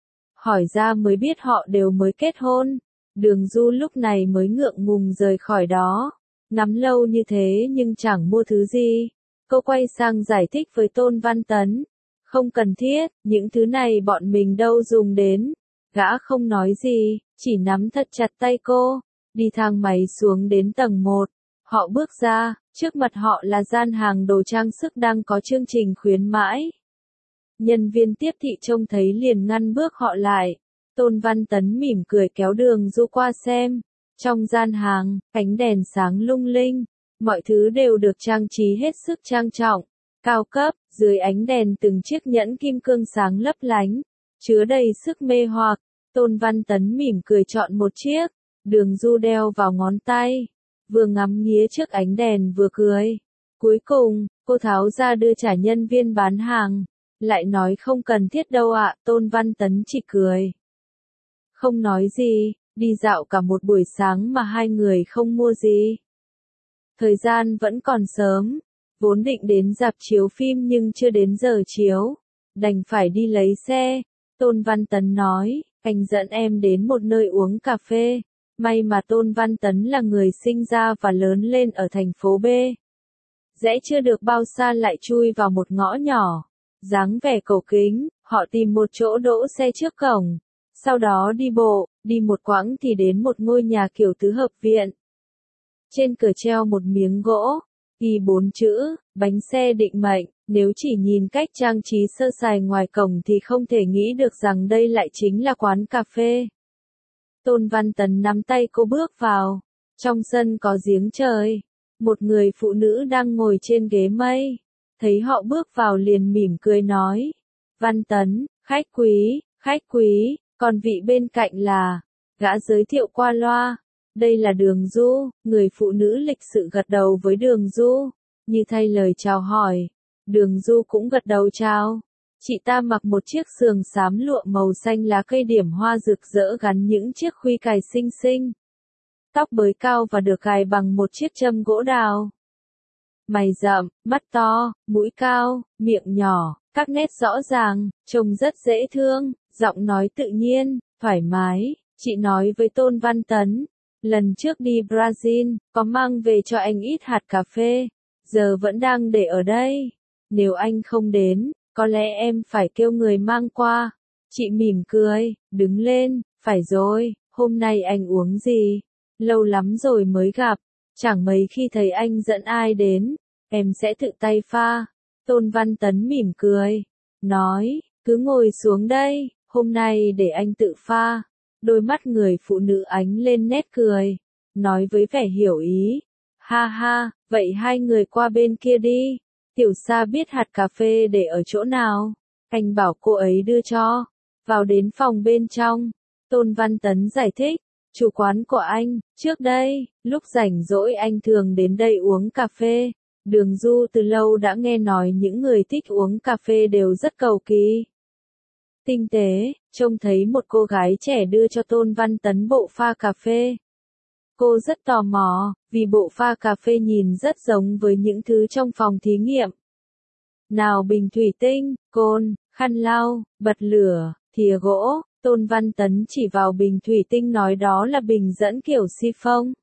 Hỏi ra mới biết họ đều mới kết hôn. Đường Du lúc này mới ngượng ngùng rời khỏi đó. Ngắm lâu như thế nhưng chẳng mua thứ gì. Cô quay sang giải thích với Tôn Văn Tấn. Không cần thiết, những thứ này bọn mình đâu dùng đến. Gã không nói gì, chỉ nắm thật chặt tay cô. Đi thang máy xuống đến tầng một. Họ bước ra, trước mặt họ là gian hàng đồ trang sức đang có chương trình khuyến mãi. Nhân viên tiếp thị trông thấy liền ngăn bước họ lại. Tôn Văn Tấn mỉm cười kéo Đường Du qua xem. Trong gian hàng, ánh đèn sáng lung linh, mọi thứ đều được trang trí hết sức trang trọng, cao cấp, dưới ánh đèn từng chiếc nhẫn kim cương sáng lấp lánh, chứa đầy sức mê hoặc. Tôn Văn Tấn mỉm cười chọn một chiếc, Đường Du đeo vào ngón tay, vừa ngắm nghía trước ánh đèn vừa cười. Cuối cùng, cô tháo ra đưa trả nhân viên bán hàng, lại nói không cần thiết đâu ạ. Tôn Văn Tấn chỉ cười, không nói gì. Đi dạo cả một buổi sáng mà hai người không mua gì. Thời gian vẫn còn sớm, vốn định đến rạp chiếu phim nhưng chưa đến giờ chiếu, đành phải đi lấy xe. Tôn Văn Tấn nói, anh dẫn em đến một nơi uống cà phê. May mà Tôn Văn Tấn là người sinh ra và lớn lên ở thành phố B. Rẽ chưa được bao xa lại chui vào một ngõ nhỏ, dáng vẻ cổ kính. Họ tìm một chỗ đỗ xe trước cổng, sau đó đi bộ, đi một quãng thì đến một ngôi nhà kiểu tứ hợp viện. Trên cửa treo một miếng gỗ, ghi bốn chữ, bánh xe định mệnh. Nếu chỉ nhìn cách trang trí sơ sài ngoài cổng thì không thể nghĩ được rằng đây lại chính là quán cà phê. Tôn Văn Tấn nắm tay cô bước vào. Trong sân có giếng trời. Một người phụ nữ đang ngồi trên ghế mây. Thấy họ bước vào liền mỉm cười nói. Văn Tấn, khách quý, khách quý, còn vị bên cạnh là... Gã giới thiệu qua loa. Đây là Đường Du. Người phụ nữ lịch sự gật đầu với Đường Du, như thay lời chào hỏi. Đường Du cũng gật đầu chào. Chị ta mặc một chiếc sườn xám lụa màu xanh lá cây điểm hoa rực rỡ gắn những chiếc khuy cài xinh xinh. Tóc bới cao và được cài bằng một chiếc châm gỗ đào. Mày rậm, mắt to, mũi cao, miệng nhỏ, các nét rõ ràng, trông rất dễ thương, giọng nói tự nhiên, thoải mái. Chị nói với Tôn Văn Tấn, lần trước đi Brazil, có mang về cho anh ít hạt cà phê, giờ vẫn đang để ở đây. Nếu anh không đến, có lẽ em phải kêu người mang qua. Chị mỉm cười, đứng lên, phải rồi, hôm nay anh uống gì? Lâu lắm rồi mới gặp, chẳng mấy khi thấy anh dẫn ai đến, em sẽ tự tay pha. Tôn Văn Tấn mỉm cười, nói, cứ ngồi xuống đây, hôm nay để anh tự pha. Đôi mắt người phụ nữ ánh lên nét cười, nói với vẻ hiểu ý. Ha ha, vậy hai người qua bên kia đi. Tiểu Sa biết hạt cà phê để ở chỗ nào? Anh bảo cô ấy đưa cho. Vào đến phòng bên trong, Tôn Văn Tấn giải thích, chủ quán của anh, trước đây, lúc rảnh rỗi anh thường đến đây uống cà phê. Đường Du từ lâu đã nghe nói những người thích uống cà phê đều rất cầu kỳ. Tinh tế, trông thấy một cô gái trẻ đưa cho Tôn Văn Tấn bộ pha cà phê. Cô rất tò mò, vì bộ pha cà phê nhìn rất giống với những thứ trong phòng thí nghiệm. Nào bình thủy tinh, côn, khăn lau, bật lửa, thìa gỗ, Tôn Văn Tấn chỉ vào bình thủy tinh nói đó là bình dẫn kiểu siphon.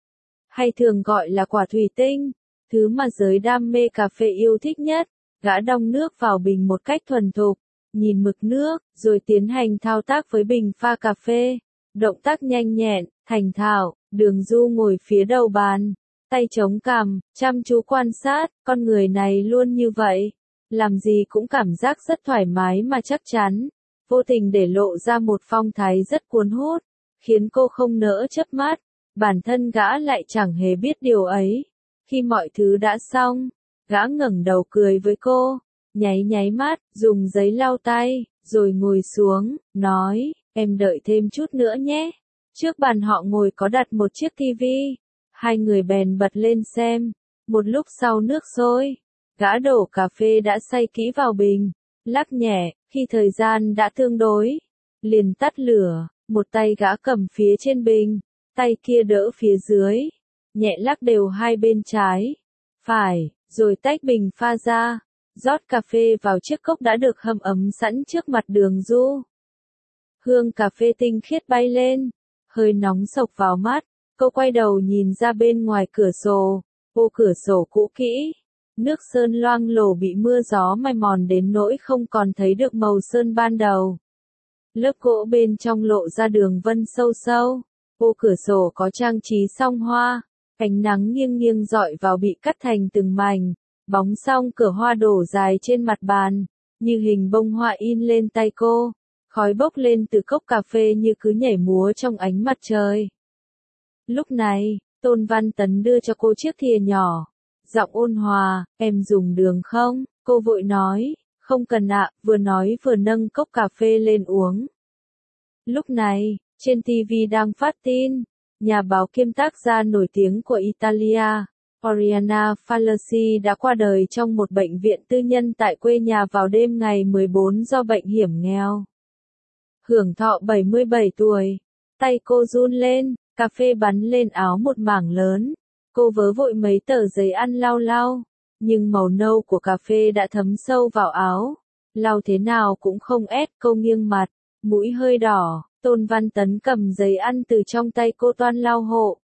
Hay thường gọi là quả thủy tinh, thứ mà giới đam mê cà phê yêu thích nhất. Gã đong nước vào bình một cách thuần thục, nhìn mực nước, rồi tiến hành thao tác với bình pha cà phê. Động tác nhanh nhẹn, thành thạo. Đường Du ngồi phía đầu bàn, tay chống cằm, chăm chú quan sát, con người này luôn như vậy. Làm gì cũng cảm giác rất thoải mái mà chắc chắn, vô tình để lộ ra một phong thái rất cuốn hút, khiến cô không nỡ chớp mắt. Bản thân gã lại chẳng hề biết điều ấy. Khi mọi thứ đã xong, gã ngẩng đầu cười với cô, nháy nháy mắt, dùng giấy lau tay, rồi ngồi xuống, nói, em đợi thêm chút nữa nhé. Trước bàn họ ngồi có đặt một chiếc tivi, hai người bèn bật lên xem. Một lúc sau nước sôi, gã đổ cà phê đã xay kỹ vào bình, lắc nhẹ, khi thời gian đã tương đối, liền tắt lửa, một tay gã cầm phía trên bình, tay kia đỡ phía dưới, nhẹ lắc đều hai bên trái, phải, rồi tách bình pha ra, rót cà phê vào chiếc cốc đã được hâm ấm sẵn trước mặt Đường Du. Hương cà phê tinh khiết bay lên, hơi nóng sộc vào mắt, cô quay đầu nhìn ra bên ngoài cửa sổ, ô cửa sổ cũ kỹ, nước sơn loang lổ bị mưa gió mài mòn đến nỗi không còn thấy được màu sơn ban đầu. Lớp gỗ bên trong lộ ra đường vân sâu sâu, ô cửa sổ có trang trí song hoa, ánh nắng nghiêng nghiêng rọi vào bị cắt thành từng mảnh, bóng song cửa hoa đổ dài trên mặt bàn, như hình bông hoa in lên tay cô. Khói bốc lên từ cốc cà phê như cứ nhảy múa trong ánh mặt trời. Lúc này, Tôn Văn Tấn đưa cho cô chiếc thìa nhỏ. Giọng ôn hòa, em dùng đường không? Cô vội nói, không cần ạ, vừa nói vừa nâng cốc cà phê lên uống. Lúc này, trên ti vi đang phát tin, nhà báo kiêm tác gia nổi tiếng của Italia, Oriana Fallaci đã qua đời trong một bệnh viện tư nhân tại quê nhà vào đêm ngày mười bốn do bệnh hiểm nghèo. Hưởng thọ bảy mươi bảy tuổi, tay cô run lên, cà phê bắn lên áo một mảng lớn. Cô vớ vội mấy tờ giấy ăn lau lau, nhưng màu nâu của cà phê đã thấm sâu vào áo. Lau thế nào cũng không ép, cô nghiêng mặt, mũi hơi đỏ, Tôn Văn Tấn cầm giấy ăn từ trong tay cô toan lau hộ.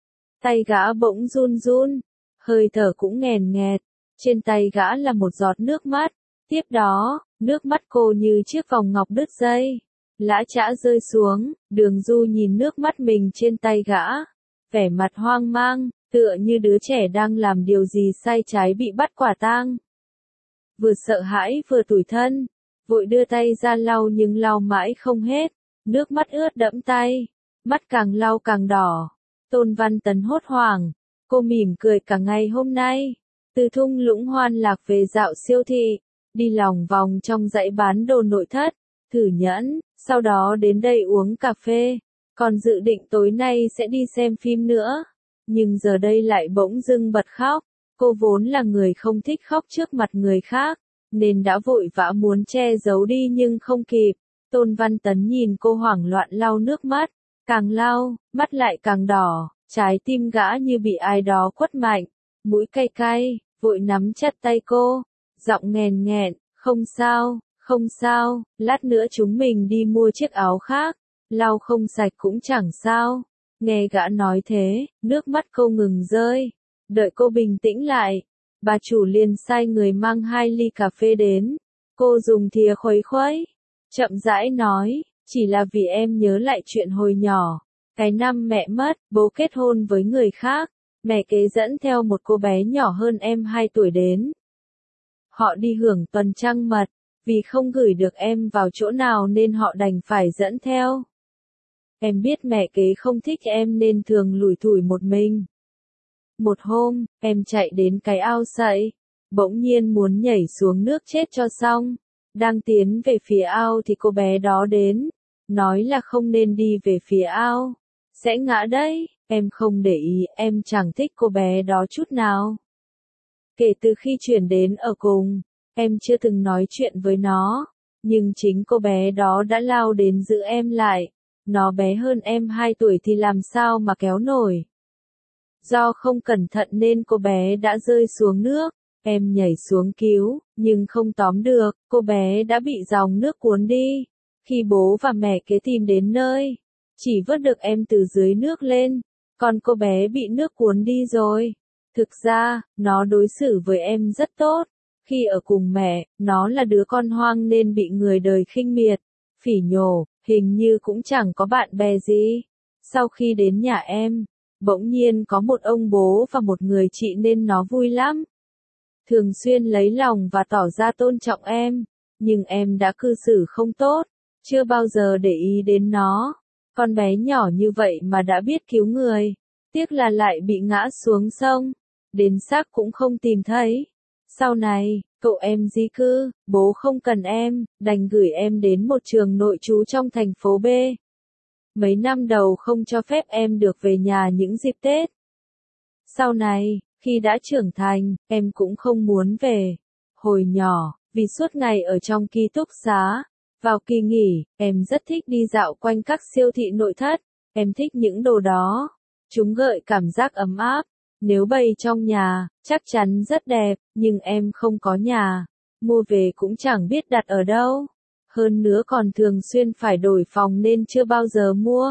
Tay gã bỗng run run, hơi thở cũng nghèn nghẹt, trên tay gã là một giọt nước mắt. Tiếp đó, nước mắt cô như chiếc vòng ngọc đứt dây, lã chã rơi xuống. Đường Du nhìn nước mắt mình trên tay gã, vẻ mặt hoang mang, tựa như đứa trẻ đang làm điều gì sai trái bị bắt quả tang. Vừa sợ hãi vừa tủi thân, vội đưa tay ra lau nhưng lau mãi không hết, nước mắt ướt đẫm tay, mắt càng lau càng đỏ. Tôn Văn Tấn hốt hoảng, cô mỉm cười cả ngày hôm nay, từ thung lũng hoan lạc về dạo siêu thị, đi lòng vòng trong dãy bán đồ nội thất, thử nhẫn, sau đó đến đây uống cà phê, còn dự định tối nay sẽ đi xem phim nữa. Nhưng giờ đây lại bỗng dưng bật khóc. Cô vốn là người không thích khóc trước mặt người khác, nên đã vội vã muốn che giấu đi nhưng không kịp. Tôn Văn Tấn nhìn cô hoảng loạn lau nước mắt, càng lau, mắt lại càng đỏ, trái tim gã như bị ai đó quất mạnh, mũi cay cay, vội nắm chặt tay cô, giọng nghèn nghẹn, không sao, không sao, lát nữa chúng mình đi mua chiếc áo khác, lau không sạch cũng chẳng sao. Nghe gã nói thế, nước mắt cô ngừng rơi. Đợi cô bình tĩnh lại, bà chủ liền sai người mang hai ly cà phê đến. Cô dùng thìa khuấy khuấy, chậm rãi nói, chỉ là vì em nhớ lại chuyện hồi nhỏ. Cái năm mẹ mất, bố kết hôn với người khác, mẹ kế dẫn theo một cô bé nhỏ hơn em hai tuổi đến. Họ đi hưởng tuần trăng mật, vì không gửi được em vào chỗ nào nên họ đành phải dẫn theo. Em biết mẹ kế không thích em nên thường lủi thủi một mình. Một hôm, em chạy đến cái ao sậy, bỗng nhiên muốn nhảy xuống nước chết cho xong. Đang tiến về phía ao thì cô bé đó đến, nói là không nên đi về phía ao, sẽ ngã đấy. Em không để ý, em chẳng thích cô bé đó chút nào. Kể từ khi chuyển đến ở cùng, em chưa từng nói chuyện với nó, nhưng chính cô bé đó đã lao đến giữ em lại. Nó bé hơn em hai tuổi thì làm sao mà kéo nổi. Do không cẩn thận nên cô bé đã rơi xuống nước, em nhảy xuống cứu, nhưng không tóm được, cô bé đã bị dòng nước cuốn đi. Khi bố và mẹ kế tìm đến nơi, chỉ vớt được em từ dưới nước lên, còn cô bé bị nước cuốn đi rồi. Thực ra, nó đối xử với em rất tốt. Khi ở cùng mẹ, nó là đứa con hoang nên bị người đời khinh miệt, phỉ nhổ, hình như cũng chẳng có bạn bè gì. Sau khi đến nhà em, bỗng nhiên có một ông bố và một người chị nên nó vui lắm. Thường xuyên lấy lòng và tỏ ra tôn trọng em, nhưng em đã cư xử không tốt, chưa bao giờ để ý đến nó. Con bé nhỏ như vậy mà đã biết cứu người, tiếc là lại bị ngã xuống sông, đến xác cũng không tìm thấy. Sau này, cậu em di cư, bố không cần em, đành gửi em đến một trường nội trú trong thành phố B. Mấy năm đầu không cho phép em được về nhà những dịp Tết. Sau này, khi đã trưởng thành, em cũng không muốn về. Hồi nhỏ, vì suốt ngày ở trong ký túc xá, vào kỳ nghỉ, em rất thích đi dạo quanh các siêu thị nội thất. Em thích những đồ đó. Chúng gợi cảm giác ấm áp. Nếu bày trong nhà, chắc chắn rất đẹp, nhưng em không có nhà. Mua về cũng chẳng biết đặt ở đâu. Hơn nữa còn thường xuyên phải đổi phòng nên chưa bao giờ mua.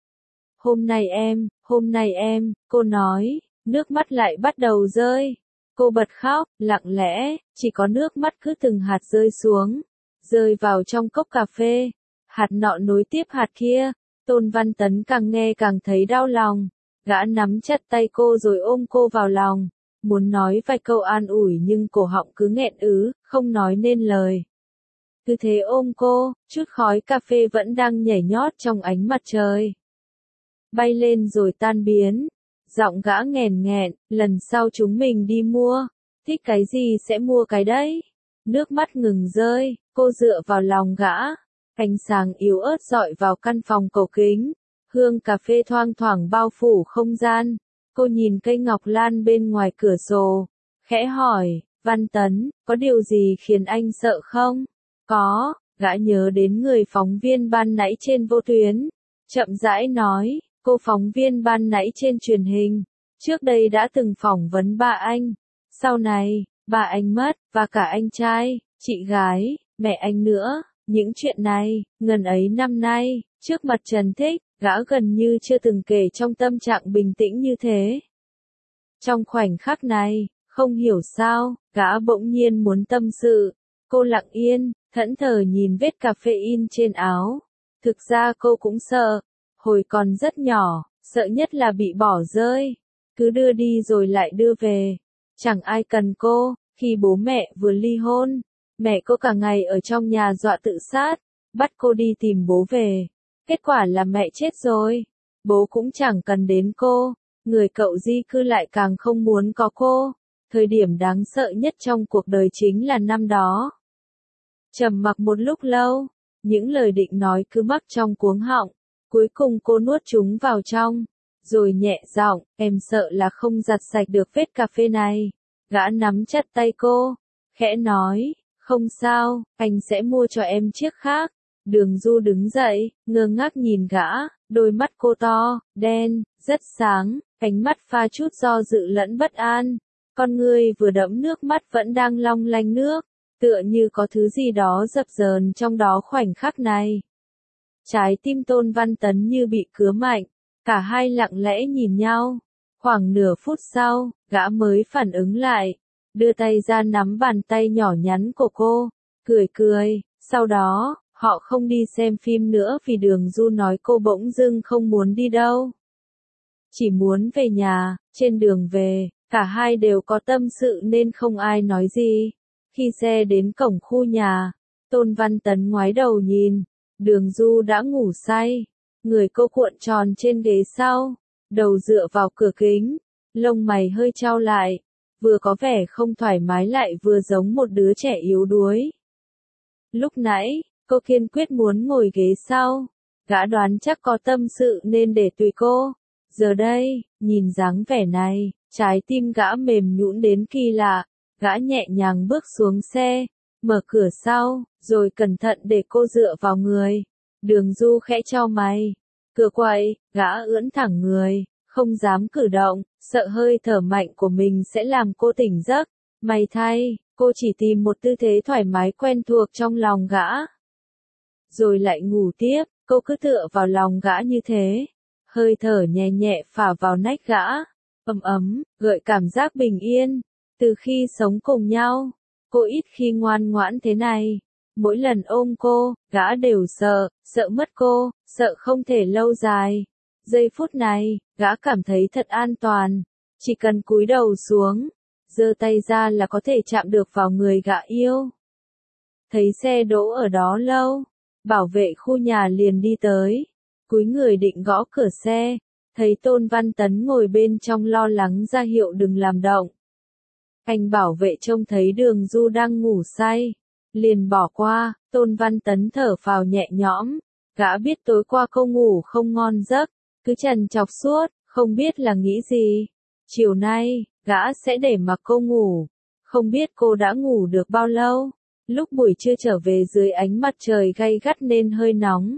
Hôm nay em, hôm nay em, cô nói, nước mắt lại bắt đầu rơi. Cô bật khóc, lặng lẽ, chỉ có nước mắt cứ từng hạt rơi xuống, rơi vào trong cốc cà phê. Hạt nọ nối tiếp hạt kia, Tôn Văn Tấn càng nghe càng thấy đau lòng. Gã nắm chặt tay cô rồi ôm cô vào lòng, muốn nói vài câu an ủi nhưng cổ họng cứ nghẹn ứ, không nói nên lời. Cứ thế ôm cô, chút khói cà phê vẫn đang nhảy nhót trong ánh mặt trời. Bay lên rồi tan biến. Giọng gã nghèn nghẹn, lần sau chúng mình đi mua. Thích cái gì sẽ mua cái đấy. Nước mắt ngừng rơi, cô dựa vào lòng gã. Ánh sáng yếu ớt dọi vào căn phòng cổ kính. Hương cà phê thoang thoảng bao phủ không gian. Cô nhìn cây ngọc lan bên ngoài cửa sổ. Khẽ hỏi, Văn Tấn, có điều gì khiến anh sợ không? Có, gã nhớ đến người phóng viên ban nãy trên vô tuyến. Chậm rãi nói, cô phóng viên ban nãy trên truyền hình. Trước đây đã từng phỏng vấn ba anh. Sau này, ba anh mất, và cả anh trai, chị gái, mẹ anh nữa. Những chuyện này, ngần ấy năm nay, trước mặt Trần Thích, gã gần như chưa từng kể trong tâm trạng bình tĩnh như thế. Trong khoảnh khắc này, không hiểu sao, gã bỗng nhiên muốn tâm sự. Cô lặng yên, thẫn thờ nhìn vết cà phê in trên áo. Thực ra cô cũng sợ. Hồi còn rất nhỏ, sợ nhất là bị bỏ rơi. Cứ đưa đi rồi lại đưa về. Chẳng ai cần cô. Khi bố mẹ vừa ly hôn, mẹ cô cả ngày ở trong nhà dọa tự sát, bắt cô đi tìm bố về. Kết quả là mẹ chết rồi. Bố cũng chẳng cần đến cô. Người cậu di cư lại càng không muốn có cô. Thời điểm đáng sợ nhất trong cuộc đời chính là năm đó. Trầm mặc một lúc lâu, những lời định nói cứ mắc trong cuống họng. Cuối cùng cô nuốt chúng vào trong, rồi nhẹ giọng, em sợ là không giặt sạch được vết cà phê này. Gã nắm chặt tay cô, khẽ nói, không sao, anh sẽ mua cho em chiếc khác. Đường Du đứng dậy, ngơ ngác nhìn gã, đôi mắt cô to, đen, rất sáng, ánh mắt pha chút do dự lẫn bất an. Con người vừa đẫm nước mắt vẫn đang long lanh nước, tựa như có thứ gì đó dập dờn trong đó khoảnh khắc này. Trái tim Tôn Văn Tấn như bị cứa mạnh, cả hai lặng lẽ nhìn nhau. Khoảng nửa phút sau, gã mới phản ứng lại, đưa tay ra nắm bàn tay nhỏ nhắn của cô, cười cười. Sau đó, họ không đi xem phim nữa vì Đường Du nói cô bỗng dưng không muốn đi đâu. Chỉ muốn về nhà. Trên đường về, cả hai đều có tâm sự nên không ai nói gì. Khi xe đến cổng khu nhà, Tôn Văn Tấn ngoái đầu nhìn. Đường Du đã ngủ say, người cô cuộn tròn trên ghế sau, đầu dựa vào cửa kính, lông mày hơi chau lại, vừa có vẻ không thoải mái lại vừa giống một đứa trẻ yếu đuối. Lúc nãy, cô kiên quyết muốn ngồi ghế sau. Gã đoán chắc có tâm sự nên để tùy cô. Giờ đây, nhìn dáng vẻ này, trái tim gã mềm nhũn đến kỳ lạ. Gã nhẹ nhàng bước xuống xe, mở cửa sau, rồi cẩn thận để cô dựa vào người. Đường Du khẽ chau mày. Cửa quậy, gã ưỡn thẳng người, không dám cử động, sợ hơi thở mạnh của mình sẽ làm cô tỉnh giấc. May thay, cô chỉ tìm một tư thế thoải mái quen thuộc trong lòng gã. Rồi lại ngủ tiếp, cô cứ tựa vào lòng gã như thế. Hơi thở nhẹ nhẹ phả vào nách gã, ấm ấm, gợi cảm giác bình yên. Từ khi sống cùng nhau, cô ít khi ngoan ngoãn thế này. Mỗi lần ôm cô, gã đều sợ, sợ mất cô, sợ không thể lâu dài. Giây phút này, gã cảm thấy thật an toàn. Chỉ cần cúi đầu xuống, giơ tay ra là có thể chạm được vào người gã yêu. Thấy xe đỗ ở đó lâu, bảo vệ khu nhà liền đi tới. Cúi người định gõ cửa xe, thấy Tôn Văn Tấn ngồi bên trong lo lắng ra hiệu đừng làm động. Anh bảo vệ trông thấy Đường Du đang ngủ say, liền bỏ qua. Tôn Văn Tấn thở phào nhẹ nhõm, gã biết tối qua cô ngủ không ngon giấc, cứ trằn trọc suốt, không biết là nghĩ gì. Chiều nay, gã sẽ để mặc cô ngủ, không biết cô đã ngủ được bao lâu. Lúc buổi trưa trở về dưới ánh mặt trời gay gắt nên hơi nóng.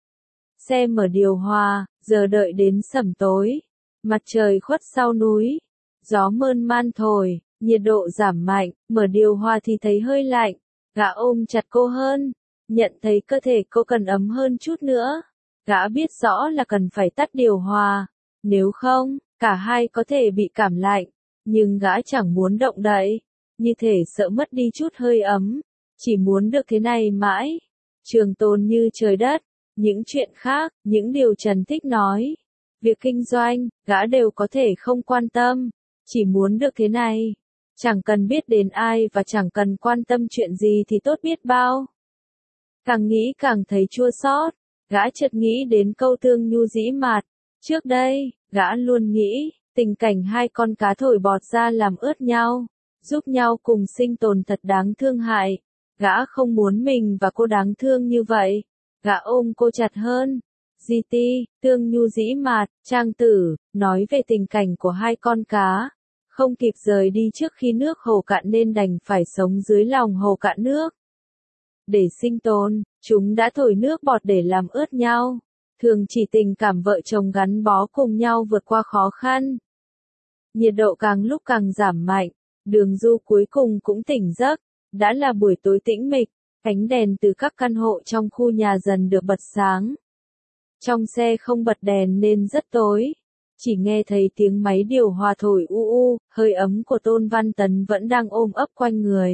Xe mở điều hòa, giờ đợi đến sẩm tối. Mặt trời khuất sau núi, gió mơn man thổi, nhiệt độ giảm mạnh, mở điều hòa thì thấy hơi lạnh. Gã ôm chặt cô hơn, nhận thấy cơ thể cô cần ấm hơn chút nữa. Gã biết rõ là cần phải tắt điều hòa, nếu không, cả hai có thể bị cảm lạnh. Nhưng gã chẳng muốn động đậy, như thể sợ mất đi chút hơi ấm, chỉ muốn được thế này mãi. Trường tồn như trời đất, những chuyện khác, những điều Trần thích nói, việc kinh doanh, gã đều có thể không quan tâm, chỉ muốn được thế này. Chẳng cần biết đến ai và chẳng cần quan tâm chuyện gì thì tốt biết bao. Càng nghĩ càng thấy chua xót, gã chợt nghĩ đến câu thương nhu dĩ mạt. Trước đây, gã luôn nghĩ, tình cảnh hai con cá thổi bọt ra làm ướt nhau, giúp nhau cùng sinh tồn thật đáng thương hại. Gã không muốn mình và cô đáng thương như vậy. Gã ôm cô chặt hơn. giê tê, Tương Nhu dĩ mạt, Trang Tử, nói về tình cảnh của hai con cá. Không kịp rời đi trước khi nước hồ cạn nên đành phải sống dưới lòng hồ cạn nước. Để sinh tồn, chúng đã thổi nước bọt để làm ướt nhau. Thường chỉ tình cảm vợ chồng gắn bó cùng nhau vượt qua khó khăn. Nhiệt độ càng lúc càng giảm mạnh, Đường Du cuối cùng cũng tỉnh giấc. Đã là buổi tối tĩnh mịch, ánh đèn từ các căn hộ trong khu nhà dần được bật sáng. Trong xe không bật đèn nên rất tối, chỉ nghe thấy tiếng máy điều hòa thổi u u, hơi ấm của Tôn Văn Tấn vẫn đang ôm ấp quanh người.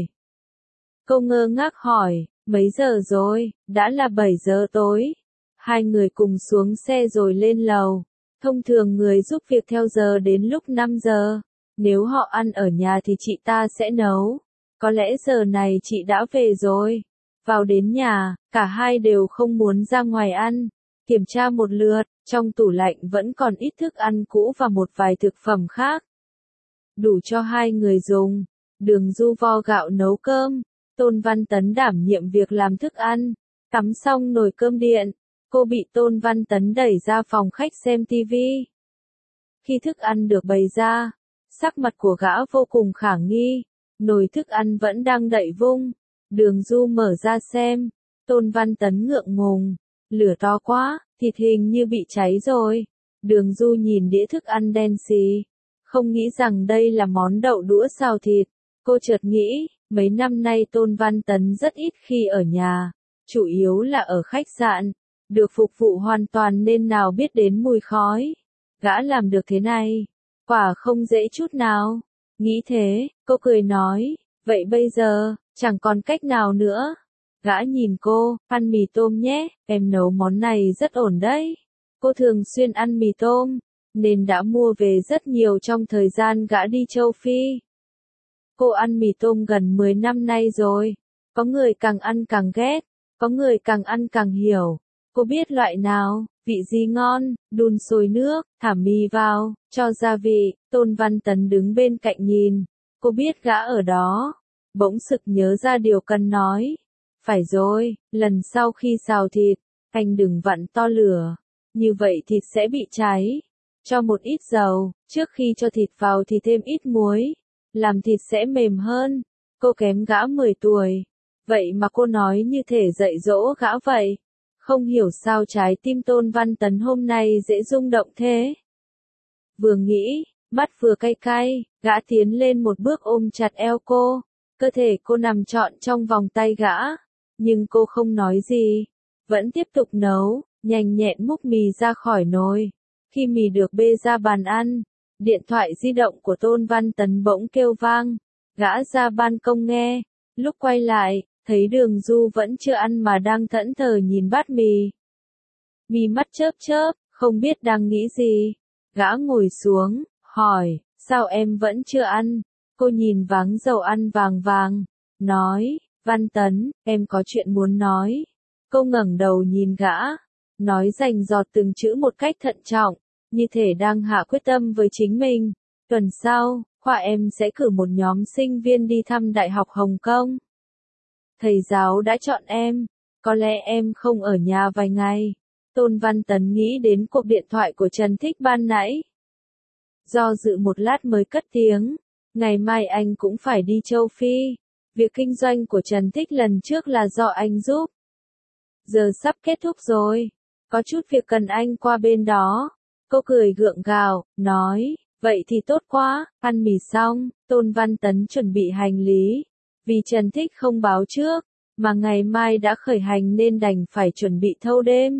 Cô ngơ ngác hỏi, mấy giờ rồi? Đã là bảy giờ tối. Hai người cùng xuống xe rồi lên lầu. Thông thường người giúp việc theo giờ đến lúc năm giờ. Nếu họ ăn ở nhà thì chị ta sẽ nấu. Có lẽ giờ này chị đã về rồi. Vào đến nhà, cả hai đều không muốn ra ngoài ăn. Kiểm tra một lượt, trong tủ lạnh vẫn còn ít thức ăn cũ và một vài thực phẩm khác. Đủ cho hai người dùng. Đường Du vo gạo nấu cơm. Tôn Văn Tấn đảm nhiệm việc làm thức ăn. Tắm xong nồi cơm điện, cô bị Tôn Văn Tấn đẩy ra phòng khách xem tivi. Khi thức ăn được bày ra, sắc mặt của gã vô cùng khả nghi. Nồi thức ăn vẫn đang đậy vung. Đường Du mở ra xem. Tôn Văn Tấn ngượng ngùng. Lửa to quá, thịt hình như bị cháy rồi. Đường Du nhìn đĩa thức ăn đen xì. Không nghĩ rằng đây là món đậu đũa xào thịt. Cô chợt nghĩ, mấy năm nay Tôn Văn Tấn rất ít khi ở nhà. Chủ yếu là ở khách sạn. Được phục vụ hoàn toàn nên nào biết đến mùi khói. Gã làm được thế này. Quả không dễ chút nào. Nghĩ thế, cô cười nói, vậy bây giờ, chẳng còn cách nào nữa. Gã nhìn cô, ăn mì tôm nhé, em nấu món này rất ổn đấy. Cô thường xuyên ăn mì tôm, nên đã mua về rất nhiều trong thời gian gã đi châu Phi. Cô ăn mì tôm gần mười năm nay rồi. Có người càng ăn càng ghét, có người càng ăn càng hiểu. Cô biết loại nào, vị gì ngon, đun sôi nước, thả mì vào, cho gia vị. Tôn Văn Tấn đứng bên cạnh nhìn. Cô biết gã ở đó. Bỗng sực nhớ ra điều cần nói. Phải rồi, lần sau khi xào thịt, anh đừng vặn to lửa, như vậy thịt sẽ bị cháy. Cho một ít dầu, trước khi cho thịt vào thì thêm ít muối, làm thịt sẽ mềm hơn. Cô kém gã mười tuổi, vậy mà cô nói như thể dạy dỗ gã vậy. Không hiểu sao trái tim Tôn Văn Tấn hôm nay dễ rung động thế. Vừa nghĩ, mắt vừa cay cay, gã tiến lên một bước ôm chặt eo cô, cơ thể cô nằm trọn trong vòng tay gã, nhưng cô không nói gì, vẫn tiếp tục nấu, nhanh nhẹn múc mì ra khỏi nồi. Khi mì được bê ra bàn ăn, điện thoại di động của Tôn Văn Tấn bỗng kêu vang, gã ra ban công nghe, lúc quay lại, thấy Đường Du vẫn chưa ăn mà đang thẫn thờ nhìn bát mì. Mì mắt chớp chớp, không biết đang nghĩ gì. Gã ngồi xuống, hỏi, sao em vẫn chưa ăn? Cô nhìn váng dầu ăn vàng vàng, nói, Văn Tấn, em có chuyện muốn nói. Cô ngẩng đầu nhìn gã, nói rành giọt từng chữ một cách thận trọng, như thể đang hạ quyết tâm với chính mình. Tuần sau, khoa em sẽ cử một nhóm sinh viên đi thăm Đại học Hồng Kông. Thầy giáo đã chọn em, có lẽ em không ở nhà vài ngày. Tôn Văn Tấn nghĩ đến cuộc điện thoại của Trần Thích ban nãy. Do dự một lát mới cất tiếng, ngày mai anh cũng phải đi châu Phi. Việc kinh doanh của Trần Thích lần trước là do anh giúp. Giờ sắp kết thúc rồi, có chút việc cần anh qua bên đó. Cô cười gượng gạo, nói, vậy thì tốt quá. Ăn mì xong, Tôn Văn Tấn chuẩn bị hành lý. Vì Trần Thích không báo trước, mà ngày mai đã khởi hành nên đành phải chuẩn bị thâu đêm.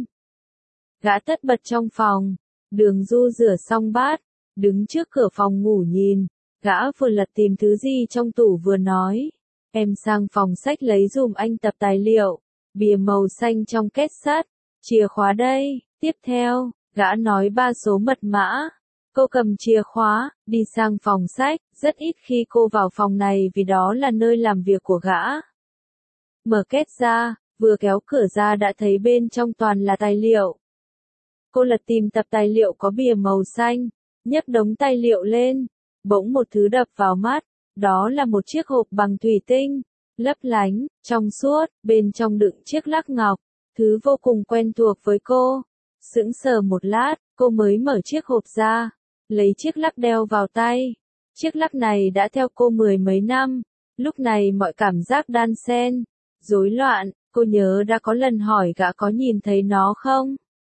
Gã tất bật trong phòng, Đường Du rửa xong bát, đứng trước cửa phòng ngủ nhìn, gã vừa lật tìm thứ gì trong tủ vừa nói, em sang phòng sách lấy dùm anh tập tài liệu, bìa màu xanh trong két sắt, chìa khóa đây, tiếp theo, gã nói ba số mật mã. Cô cầm chìa khóa, đi sang phòng sách, rất ít khi cô vào phòng này vì đó là nơi làm việc của gã. Mở két ra, vừa kéo cửa ra đã thấy bên trong toàn là tài liệu. Cô lật tìm tập tài liệu có bìa màu xanh, nhấc đống tài liệu lên, bỗng một thứ đập vào mắt, đó là một chiếc hộp bằng thủy tinh, lấp lánh, trong suốt, bên trong đựng chiếc lắc ngọc, thứ vô cùng quen thuộc với cô. Sững sờ một lát, cô mới mở chiếc hộp ra, lấy chiếc lắc đeo vào tay. Chiếc lắc này đã theo cô mười mấy năm, lúc này mọi cảm giác đan xen, rối loạn, cô nhớ đã có lần hỏi gã có nhìn thấy nó không?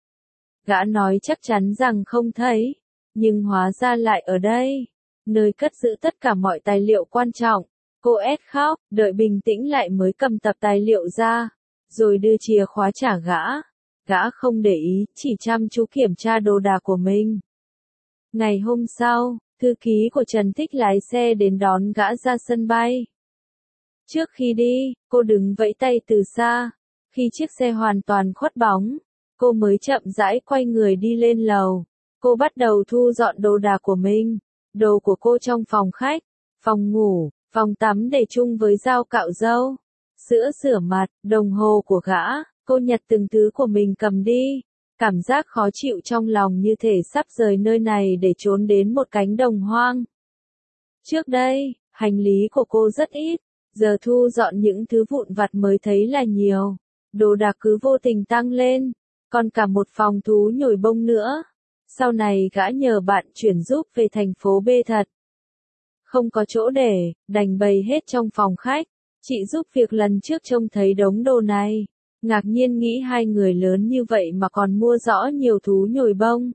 Gã nói chắc chắn rằng không thấy, nhưng hóa ra lại ở đây, nơi cất giữ tất cả mọi tài liệu quan trọng. Cô ét khóc, đợi bình tĩnh lại mới cầm tập tài liệu ra, rồi đưa chìa khóa trả gã. Gã không để ý, chỉ chăm chú kiểm tra đồ đạc của mình. Ngày hôm sau, thư ký của Trần Thích lái xe đến đón gã ra sân bay. Trước khi đi, cô đứng vẫy tay từ xa. Khi chiếc xe hoàn toàn khuất bóng, cô mới chậm rãi quay người đi lên lầu. Cô bắt đầu thu dọn đồ đạc của mình. Đồ của cô trong phòng khách, phòng ngủ, phòng tắm để chung với dao cạo râu, sữa rửa mặt, đồng hồ của gã. Cô nhặt từng thứ của mình cầm đi. Cảm giác khó chịu trong lòng như thể sắp rời nơi này để trốn đến một cánh đồng hoang. Trước đây, hành lý của cô rất ít, giờ thu dọn những thứ vụn vặt mới thấy là nhiều. Đồ đạc cứ vô tình tăng lên, còn cả một phòng thú nhồi bông nữa. Sau này gã nhờ bạn chuyển giúp về thành phố B thật. Không có chỗ để, đành bày hết trong phòng khách. Chị giúp việc lần trước trông thấy đống đồ này. Ngạc nhiên nghĩ hai người lớn như vậy mà còn mua rõ nhiều thú nhồi bông.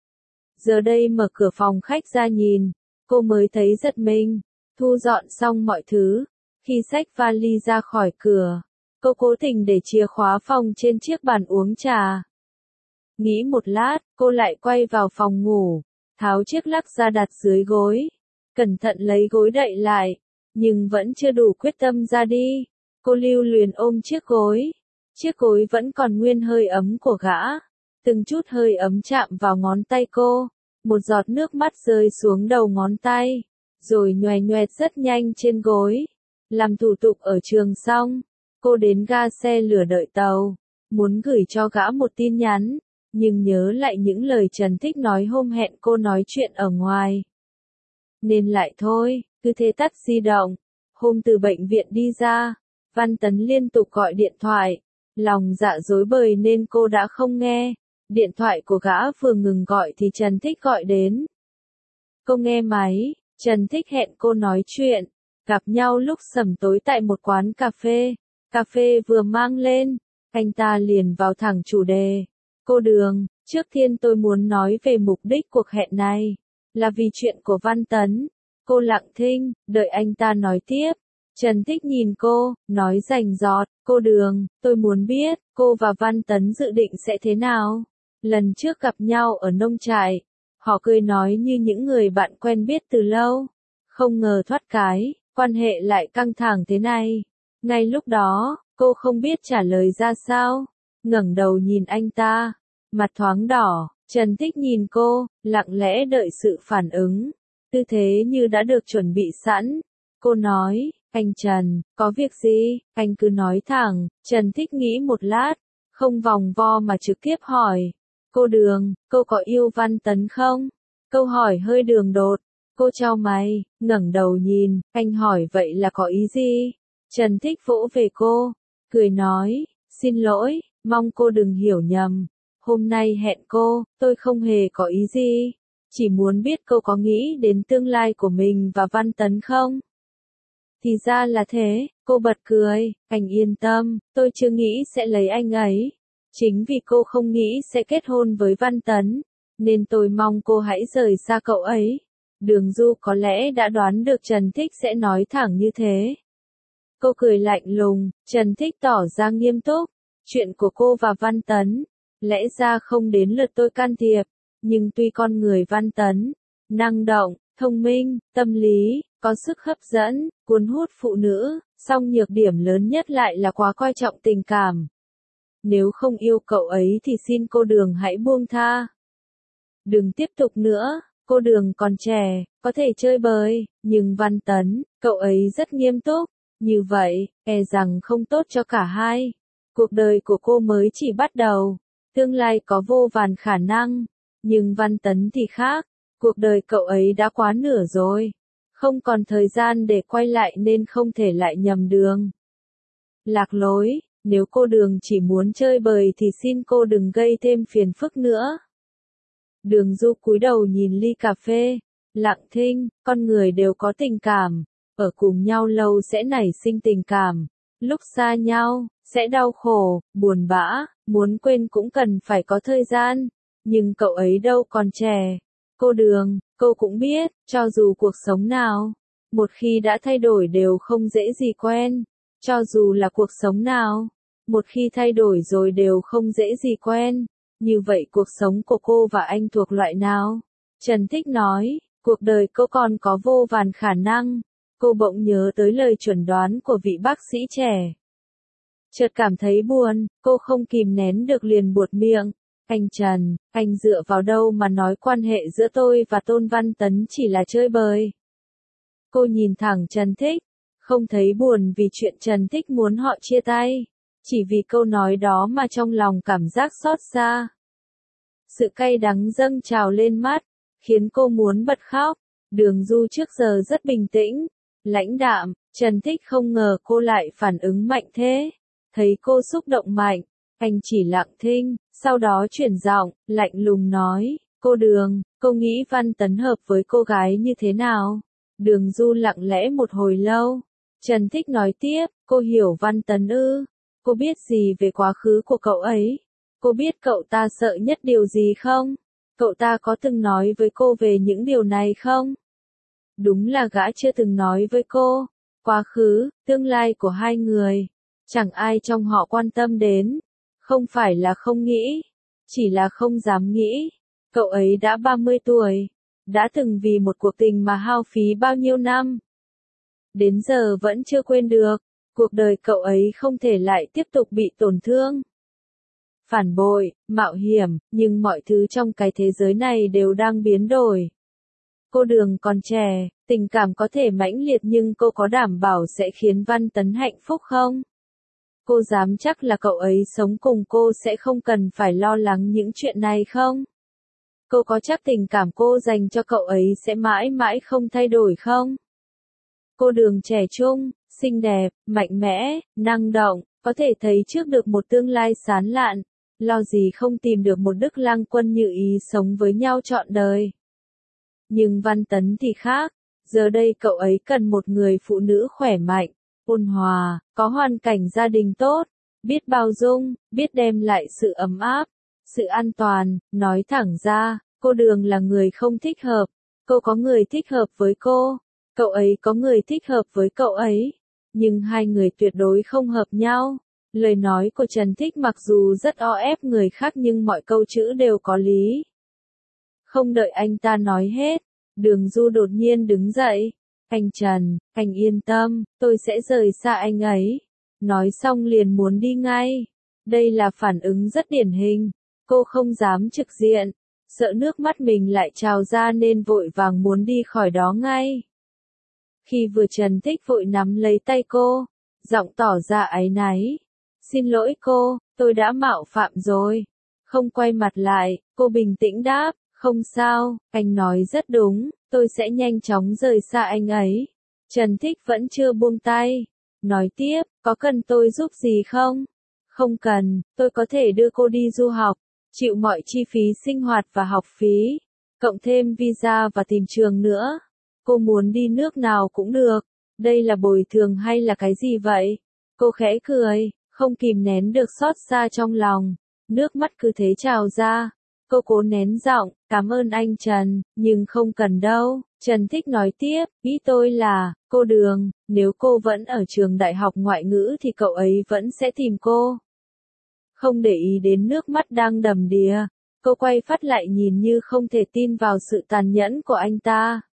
Giờ đây mở cửa phòng khách ra nhìn, cô mới thấy giật mình. Thu dọn xong mọi thứ, khi xách vali ra khỏi cửa, cô cố tình để chìa khóa phòng trên chiếc bàn uống trà. Nghĩ một lát, cô lại quay vào phòng ngủ, tháo chiếc lắc ra đặt dưới gối, cẩn thận lấy gối đậy lại, nhưng vẫn chưa đủ quyết tâm ra đi. Cô lưu luyến ôm chiếc gối. Chiếc gối vẫn còn nguyên hơi ấm của gã. Từng chút hơi ấm chạm vào ngón tay cô. Một giọt nước mắt rơi xuống đầu ngón tay. Rồi nhoè nhoẹt rất nhanh trên gối. Làm thủ tục ở trường xong, cô đến ga xe lửa đợi tàu. Muốn gửi cho gã một tin nhắn. Nhưng nhớ lại những lời Trần Thích nói hôm hẹn cô nói chuyện ở ngoài. Nên lại thôi, cứ thế tắt di động. Hôm từ bệnh viện đi ra, Văn Tấn liên tục gọi điện thoại. Lòng dạ rối bời nên cô đã không nghe. Điện thoại của gã vừa ngừng gọi thì Trần Thích gọi đến. Cô nghe máy, Trần Thích hẹn cô nói chuyện. Gặp nhau lúc sẩm tối tại một quán cà phê. Cà phê vừa mang lên, anh ta liền vào thẳng chủ đề. Cô Đường, trước tiên tôi muốn nói về mục đích cuộc hẹn này. Là vì chuyện của Văn Tấn. Cô lặng thinh, đợi anh ta nói tiếp. Trần Thích nhìn cô, nói rành rọt. Cô Đường, tôi muốn biết, cô và Văn Tấn dự định sẽ thế nào? Lần trước gặp nhau ở nông trại, họ cười nói như những người bạn quen biết từ lâu. Không ngờ thoát cái, quan hệ lại căng thẳng thế này. Ngay lúc đó, cô không biết trả lời ra sao. Ngẩng đầu nhìn anh ta, mặt thoáng đỏ. Trần Thích nhìn cô, lặng lẽ đợi sự phản ứng. Tư thế như đã được chuẩn bị sẵn. Cô nói, anh Trần, có việc gì, anh cứ nói thẳng. Trần Thích nghĩ một lát, không vòng vo mà trực tiếp hỏi. Cô Đường, cô có yêu Văn Tấn không? Câu hỏi hơi đường đột. Cô chau mày, ngẩng đầu nhìn, anh hỏi vậy là có ý gì? Trần Thích vỗ về cô, cười nói, xin lỗi, mong cô đừng hiểu nhầm. Hôm nay hẹn cô, tôi không hề có ý gì. Chỉ muốn biết cô có nghĩ đến tương lai của mình và Văn Tấn không? Thì ra là thế, cô bật cười, anh yên tâm, tôi chưa nghĩ sẽ lấy anh ấy. Chính vì cô không nghĩ sẽ kết hôn với Văn Tấn, nên tôi mong cô hãy rời xa cậu ấy. Đường Du có lẽ đã đoán được Trần Thích sẽ nói thẳng như thế. Cô cười lạnh lùng, Trần Thích tỏ ra nghiêm túc. Chuyện của cô và Văn Tấn, lẽ ra không đến lượt tôi can thiệp. Nhưng tuy con người Văn Tấn, năng động, thông minh, tâm lý, có sức hấp dẫn, cuốn hút phụ nữ, song nhược điểm lớn nhất lại là quá coi trọng tình cảm. Nếu không yêu cậu ấy thì xin cô Đường hãy buông tha. Đừng tiếp tục nữa, cô Đường còn trẻ, có thể chơi bời, nhưng Văn Tấn, cậu ấy rất nghiêm túc. Như vậy, e rằng không tốt cho cả hai. Cuộc đời của cô mới chỉ bắt đầu. Tương lai có vô vàn khả năng. Nhưng Văn Tấn thì khác. Cuộc đời cậu ấy đã quá nửa rồi. Không còn thời gian để quay lại nên không thể lại nhầm đường. Lạc lối, nếu cô Đường chỉ muốn chơi bời thì xin cô đừng gây thêm phiền phức nữa. Đường Du cúi đầu nhìn ly cà phê. Lặng thinh, con người đều có tình cảm. Ở cùng nhau lâu sẽ nảy sinh tình cảm. Lúc xa nhau, sẽ đau khổ, buồn bã, muốn quên cũng cần phải có thời gian. Nhưng cậu ấy đâu còn trẻ. Cô Đường, cô cũng biết, cho dù cuộc sống nào, một khi đã thay đổi đều không dễ gì quen. Cho dù là cuộc sống nào, một khi thay đổi rồi đều không dễ gì quen. Như vậy cuộc sống của cô và anh thuộc loại nào? Trần Thích nói, cuộc đời cô còn có vô vàn khả năng. Cô bỗng nhớ tới lời chuẩn đoán của vị bác sĩ trẻ. Chợt cảm thấy buồn, cô không kìm nén được liền buột miệng. Anh Trần, anh dựa vào đâu mà nói quan hệ giữa tôi và Tôn Văn Tấn chỉ là chơi bời? Cô nhìn thẳng Trần Thích, không thấy buồn vì chuyện Trần Thích muốn họ chia tay. Chỉ vì câu nói đó mà trong lòng cảm giác xót xa. Sự cay đắng dâng trào lên mắt, khiến cô muốn bật khóc. Đường Du trước giờ rất bình tĩnh, lãnh đạm, Trần Thích không ngờ cô lại phản ứng mạnh thế. Thấy cô xúc động mạnh, anh chỉ lặng thinh, sau đó chuyển giọng, lạnh lùng nói, cô Đường, cô nghĩ Văn Tấn hợp với cô gái như thế nào? Đường Du lặng lẽ một hồi lâu. Trần Thích nói tiếp, cô hiểu Văn Tấn ư? Cô biết gì về quá khứ của cậu ấy? Cô biết cậu ta sợ nhất điều gì không? Cậu ta có từng nói với cô về những điều này không? Đúng là gã chưa từng nói với cô. Quá khứ, tương lai của hai người, chẳng ai trong họ quan tâm đến. Không phải là không nghĩ, chỉ là không dám nghĩ. Cậu ấy đã ba mươi tuổi, đã từng vì một cuộc tình mà hao phí bao nhiêu năm. Đến giờ vẫn chưa quên được, cuộc đời cậu ấy không thể lại tiếp tục bị tổn thương. Phản bội, mạo hiểm, nhưng mọi thứ trong cái thế giới này đều đang biến đổi. Cô Đường còn trẻ, tình cảm có thể mãnh liệt nhưng cô có đảm bảo sẽ khiến Văn Tấn hạnh phúc không? Cô dám chắc là cậu ấy sống cùng cô sẽ không cần phải lo lắng những chuyện này không? Cô có chắc tình cảm cô dành cho cậu ấy sẽ mãi mãi không thay đổi không? Cô Đường trẻ trung, xinh đẹp, mạnh mẽ, năng động, có thể thấy trước được một tương lai sáng lạn, lo gì không tìm được một Đức Lang Quân như ý sống với nhau trọn đời. Nhưng Văn Tấn thì khác, giờ đây cậu ấy cần một người phụ nữ khỏe mạnh, ôn hòa, có hoàn cảnh gia đình tốt, biết bao dung, biết đem lại sự ấm áp, sự an toàn. Nói thẳng ra, cô Đường là người không thích hợp, cô có người thích hợp với cô, cậu ấy có người thích hợp với cậu ấy, nhưng hai người tuyệt đối không hợp nhau. Lời nói của Trần Thích mặc dù rất o ép người khác nhưng mọi câu chữ đều có lý. Không đợi anh ta nói hết, Đường Du đột nhiên đứng dậy. Anh Trần, anh yên tâm, tôi sẽ rời xa anh ấy. Nói xong liền muốn đi ngay. Đây là phản ứng rất điển hình. Cô không dám trực diện, sợ nước mắt mình lại trào ra nên vội vàng muốn đi khỏi đó ngay. Khi vừa Trần Thích vội nắm lấy tay cô, giọng tỏ ra áy náy. Xin lỗi cô, tôi đã mạo phạm rồi. Không quay mặt lại, cô bình tĩnh đáp, không sao, anh nói rất đúng, tôi sẽ nhanh chóng rời xa anh ấy. Trần Thích vẫn chưa buông tay. Nói tiếp, có cần tôi giúp gì không? Không cần, tôi có thể đưa cô đi du học, chịu mọi chi phí sinh hoạt và học phí, cộng thêm visa và tìm trường nữa. Cô muốn đi nước nào cũng được. Đây là bồi thường hay là cái gì vậy? Cô khẽ cười, không kìm nén được xót xa trong lòng. Nước mắt cứ thế trào ra. Cô cố nén giọng, cảm ơn anh Trần, nhưng không cần đâu. Trần Thích nói tiếp, ý tôi là, cô Đường, nếu cô vẫn ở trường đại học ngoại ngữ thì cậu ấy vẫn sẽ tìm cô. Không để ý đến nước mắt đang đầm đìa, cô quay phát lại nhìn như không thể tin vào sự tàn nhẫn của anh ta.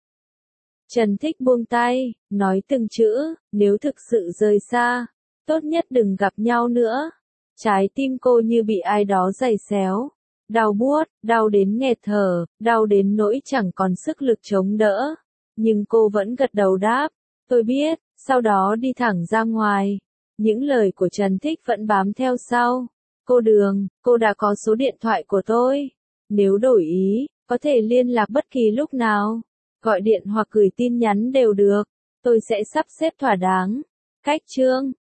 Trần Thích buông tay, nói từng chữ, nếu thực sự rời xa, tốt nhất đừng gặp nhau nữa. Trái tim cô như bị ai đó giày xéo. Đau buốt, đau đến nghẹt thở, đau đến nỗi chẳng còn sức lực chống đỡ. Nhưng cô vẫn gật đầu đáp, tôi biết, sau đó đi thẳng ra ngoài. Những lời của Trần Thích vẫn bám theo sau. Cô Đường, cô đã có số điện thoại của tôi. Nếu đổi ý, có thể liên lạc bất kỳ lúc nào. Gọi điện hoặc gửi tin nhắn đều được. Tôi sẽ sắp xếp thỏa đáng. Cách chương